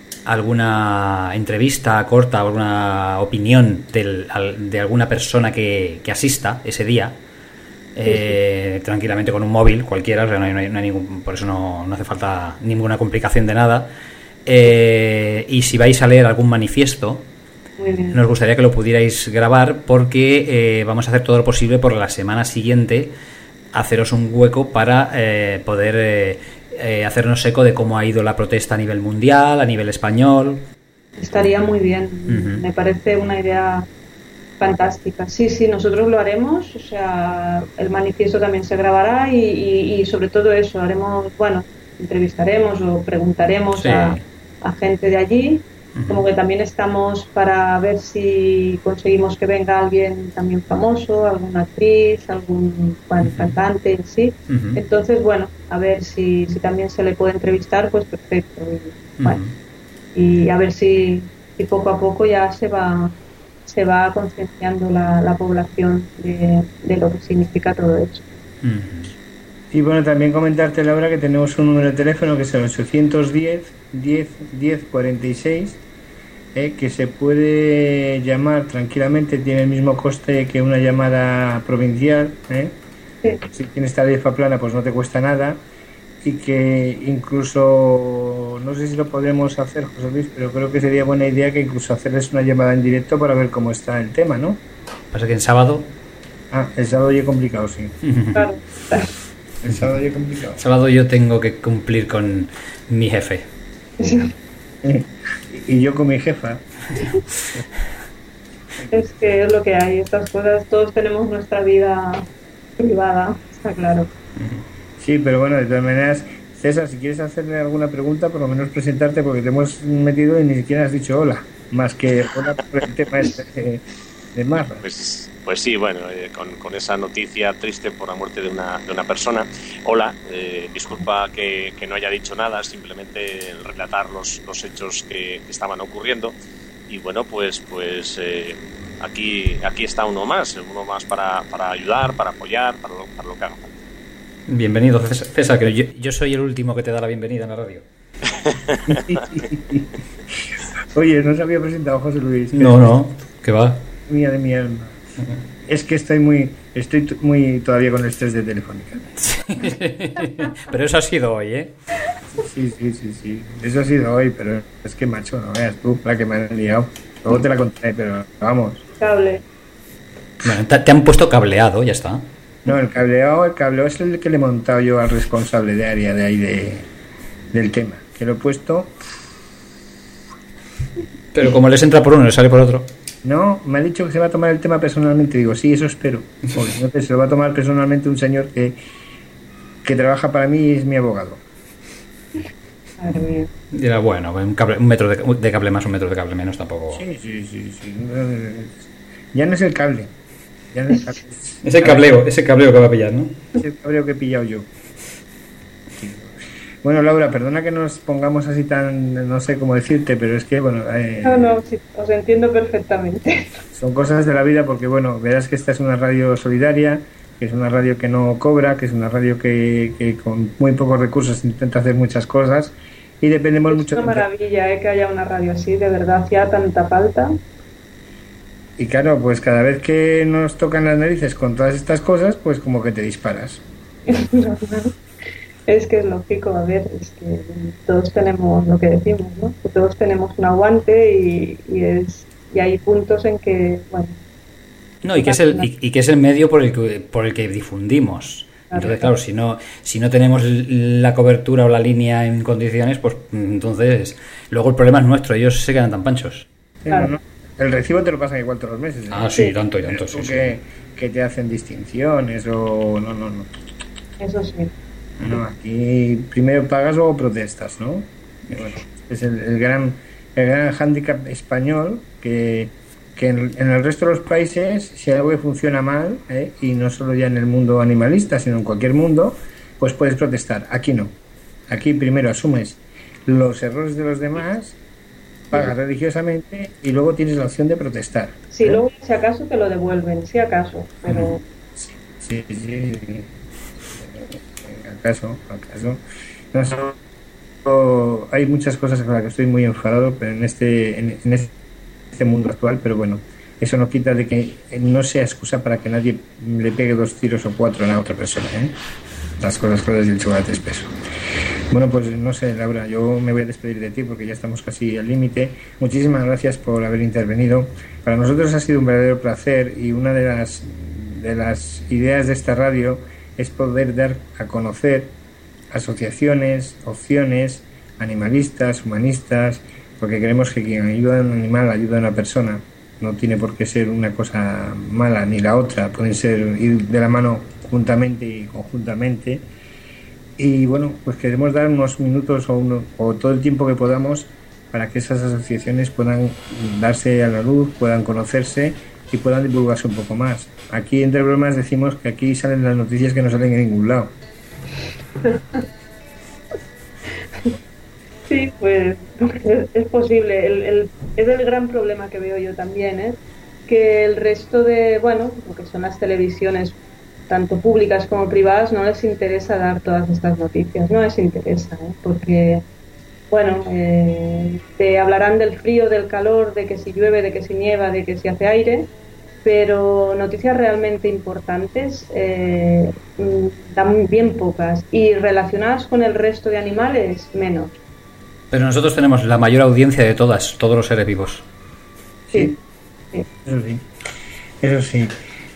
alguna entrevista corta, alguna opinión del, de alguna persona que, que asista ese día, Eh, sí, sí. tranquilamente con un móvil cualquiera, o sea, no hay, no hay, no hay ningún, por eso no, no hace falta ninguna complicación de nada, eh, y si vais a leer algún manifiesto, nos gustaría que lo pudierais grabar, porque eh, vamos a hacer todo lo posible por la semana siguiente haceros un hueco para eh, poder eh, eh, hacernos eco de cómo ha ido la protesta a nivel mundial, a nivel español. Estaría muy bien. Uh-huh. Me parece una idea fantástica. Sí, sí, nosotros lo haremos, o sea, el manifiesto también se grabará y, y, y sobre todo eso, haremos, bueno, entrevistaremos o preguntaremos sí. a, a gente de allí, uh-huh. como que también estamos para ver si conseguimos que venga alguien también famoso, alguna actriz, algún bueno, uh-huh. cantante, sí. Uh-huh. Entonces, bueno, a ver si, si también se le puede entrevistar, pues perfecto. Y, uh-huh. bueno, y a ver si, si poco a poco ya se va se va concienciando la, la población de, de lo que significa todo eso. Y bueno, también comentarte, Laura, que tenemos un número de teléfono que es el ochocientos diez, diez, diez cuarenta y seis, eh, que se puede llamar tranquilamente, tiene el mismo coste que una llamada provincial, eh. Sí. Si tienes tarifa plana, pues no te cuesta nada, y que incluso, no sé si lo podemos hacer, José Luis, pero creo que sería buena idea que incluso hacerles una llamada en directo para ver cómo está el tema, ¿no? Pasa que en sábado... Ah, el sábado ya es complicado, sí. Claro. El sábado ya es complicado. El sábado yo tengo que cumplir con mi jefe. Y yo con mi jefa. Es que es lo que hay, estas cosas, todos tenemos nuestra vida privada, está claro. Sí, pero bueno, de todas maneras, César, si quieres hacerle alguna pregunta, por lo menos presentarte, porque te hemos metido y ni siquiera has dicho hola, más que hola por el tema este de, de Marra. Pues, pues sí, bueno, eh, con, con esa noticia triste por la muerte de una, de una persona. Hola, eh, disculpa que, que no haya dicho nada, simplemente relatar los, los hechos que, que estaban ocurriendo. Y bueno, pues pues eh, aquí aquí está uno más, uno más para, para ayudar, para apoyar, para lo, para lo que haga falta. Bienvenido, César, que yo, yo soy el último que te da la bienvenida en la radio. Oye, no se había presentado José Luis. No, no, ¿qué va? Mía de mi alma. Uh-huh. Es que estoy muy estoy t- muy todavía con el estrés de Telefónica. Sí. Pero eso ha sido hoy, ¿eh? Sí, sí, sí, sí. Eso ha sido hoy, pero es que, macho, no veas tú la que me han liado. Luego te la contaré, pero vamos. Cable. Bueno, te, te han puesto cableado, ya está. No, el cableado, el cableado es el que le he montado yo al responsable de área de ahí de, del tema. Que lo he puesto... Pero como les entra por uno, les sale por otro. No, me ha dicho que se va a tomar el tema personalmente. Digo, sí, eso espero. Porque entonces se lo va a tomar personalmente un señor que, que trabaja para mí y es mi abogado. Madre mía. Dirá, bueno, un, cable, un metro de, de cable más, un metro de cable menos, tampoco. Sí, sí, sí, sí. Ya no es el cable. Ya no es, cable. Ese cableo, ese cableo que va a pillar, ¿no? Es el cableo que he pillado yo. Sí. Bueno, Laura, perdona que nos pongamos así tan, no sé cómo decirte, pero es que, bueno... Eh, no, no, sí, os entiendo perfectamente. Son cosas de la vida porque, bueno, verás que esta es una radio solidaria, que es una radio que no cobra, que es una radio que, que con muy pocos recursos intenta hacer muchas cosas y dependemos es mucho... Es una maravilla eh, que haya una radio así, de verdad, hacía tanta falta. Y claro, pues cada vez que nos tocan las narices con todas estas cosas, pues como que te disparas. Es que es lógico, a ver, es que todos tenemos lo que decimos, ¿no? Que todos tenemos un aguante y, y es y hay puntos en que, bueno... No, y que es el, y, y que es el medio por el que, por el que difundimos. Entonces, claro, si no, si no tenemos la cobertura o la línea en condiciones, pues entonces luego el problema es nuestro, ellos se quedan tan panchos. Claro. Sí, no, no. El recibo te lo pasan igual todos los meses. ¿eh? Ah, sí, tanto y tanto, sí, que, sí. que te hacen distinciones o... No, no, no. Eso sí. No, aquí primero pagas, luego protestas, ¿no? Y bueno, es el, el gran el gran hándicap español que, que en, en el resto de los países, si algo que funciona mal, ¿eh? Y no solo ya en el mundo animalista, sino en cualquier mundo, pues puedes protestar. Aquí no. Aquí primero asumes los errores de los demás, pagas religiosamente y luego tienes la opción de protestar. Sí, ¿eh? luego si acaso te lo devuelven, si acaso, pero... Sí, sí, sí. Acaso, acaso. No, so, hay muchas cosas con las que estoy muy enfadado, pero en este, en, en este mundo actual, pero bueno, eso no quita de que no sea excusa para que nadie le pegue dos tiros o cuatro a la otra persona, ¿eh? Las cosas cosas y el chocolate espeso. Bueno, pues no sé, Laura, yo me voy a despedir de ti porque ya estamos casi al límite. Muchísimas gracias por haber intervenido. Para nosotros ha sido un verdadero placer y una de las, de las ideas de esta radio es poder dar a conocer asociaciones, opciones, animalistas, humanistas, porque creemos que quien ayuda a un animal ayuda a una persona. No tiene por qué ser una cosa mala ni la otra, pueden ser ir de la mano juntamente y conjuntamente. Y bueno, pues queremos dar unos minutos o, uno, o todo el tiempo que podamos para que esas asociaciones puedan darse a la luz, puedan conocerse y puedan divulgarse un poco más. Aquí entre bromas decimos que aquí salen las noticias que no salen en ningún lado. Sí, pues es, es posible. El, el, es el gran problema que veo yo también, ¿eh? Que el resto de, bueno, lo que son las televisiones, tanto públicas como privadas, no les interesa dar todas estas noticias, no les interesa, ¿eh? Porque, bueno, eh, te hablarán del frío, del calor, de que si llueve, de que si nieva, de que si hace aire, pero noticias realmente importantes eh, dan bien pocas y relacionadas con el resto de animales menos. Pero nosotros tenemos la mayor audiencia de todas, todos los seres vivos. Sí, sí. Eso sí, eso sí.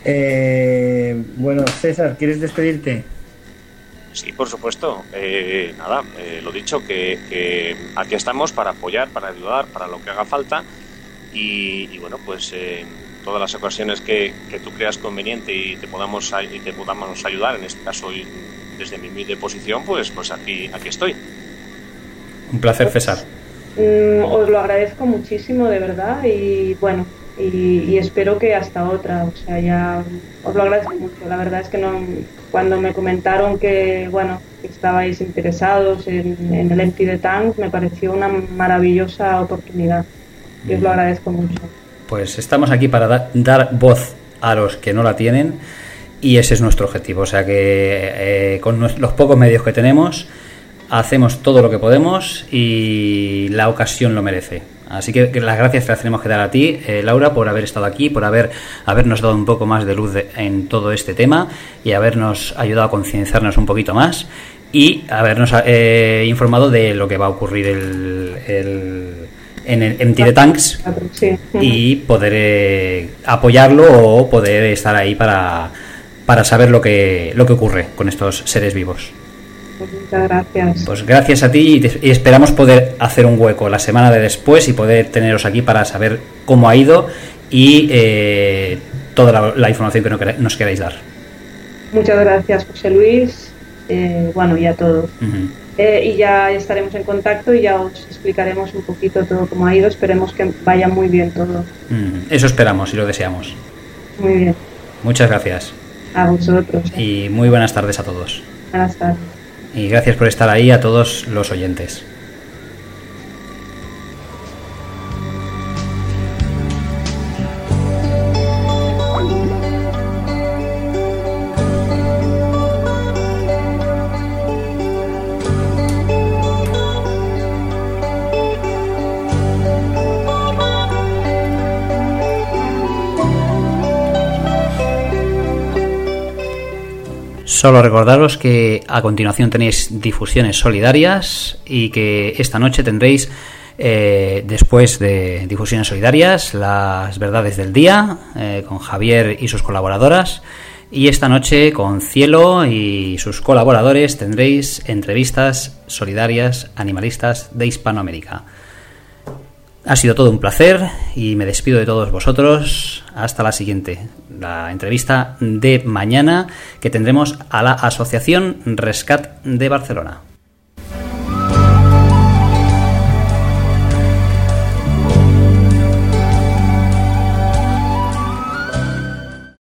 Eh, bueno, César, ¿quieres despedirte? Sí, por supuesto. Eh, nada, eh, lo dicho, que, que aquí estamos para apoyar, para ayudar, para lo que haga falta y, y bueno, pues eh, todas las ocasiones que, que tú creas conveniente y te podamos y te podamos ayudar, en este caso desde mi humilde posición, pues pues aquí aquí estoy. Un placer, César. Mm, os lo agradezco muchísimo, de verdad, y bueno, y, y espero que hasta otra, o sea, ya os lo agradezco mucho. La verdad es que no, cuando me comentaron que, bueno, que estabais interesados en, en el Empty the Tank, me pareció una maravillosa oportunidad y os lo agradezco mucho. Pues estamos aquí para da- dar voz a los que no la tienen y ese es nuestro objetivo, o sea que eh, con los pocos medios que tenemos hacemos todo lo que podemos y la ocasión lo merece. Así que las gracias te las tenemos que dar a ti, eh, Laura, por haber estado aquí, por haber habernos dado un poco más de luz de, en todo este tema y habernos ayudado a concienciarnos un poquito más y habernos eh, informado de lo que va a ocurrir el, el, en el Empty the Tanks Sí. y poder eh, apoyarlo o poder estar ahí para, para saber lo que, lo que ocurre con estos seres vivos. Pues muchas gracias. Pues gracias a ti y, te, y esperamos poder hacer un hueco la semana de después y poder teneros aquí para saber cómo ha ido y eh, toda la, la información que nos queráis dar. Muchas gracias, José Luis, eh, bueno, y a todos. Uh-huh. Eh, y ya estaremos en contacto y ya os explicaremos un poquito todo cómo ha ido. Esperemos que vaya muy bien todo. Uh-huh. Eso esperamos y lo deseamos. Muy bien. Muchas gracias. A vosotros. Eh. Y muy buenas tardes a todos. Buenas tardes. Y gracias por estar ahí a todos los oyentes. Solo recordaros que a continuación tenéis difusiones solidarias y que esta noche tendréis, eh, después de difusiones solidarias, las verdades del día eh, con Javier y sus colaboradoras. Y esta noche con Cielo y sus colaboradores tendréis entrevistas solidarias animalistas de Hispanoamérica. Ha sido todo un placer y me despido de todos vosotros. Hasta la siguiente, la entrevista de mañana que tendremos a la Asociación Rescat de Barcelona.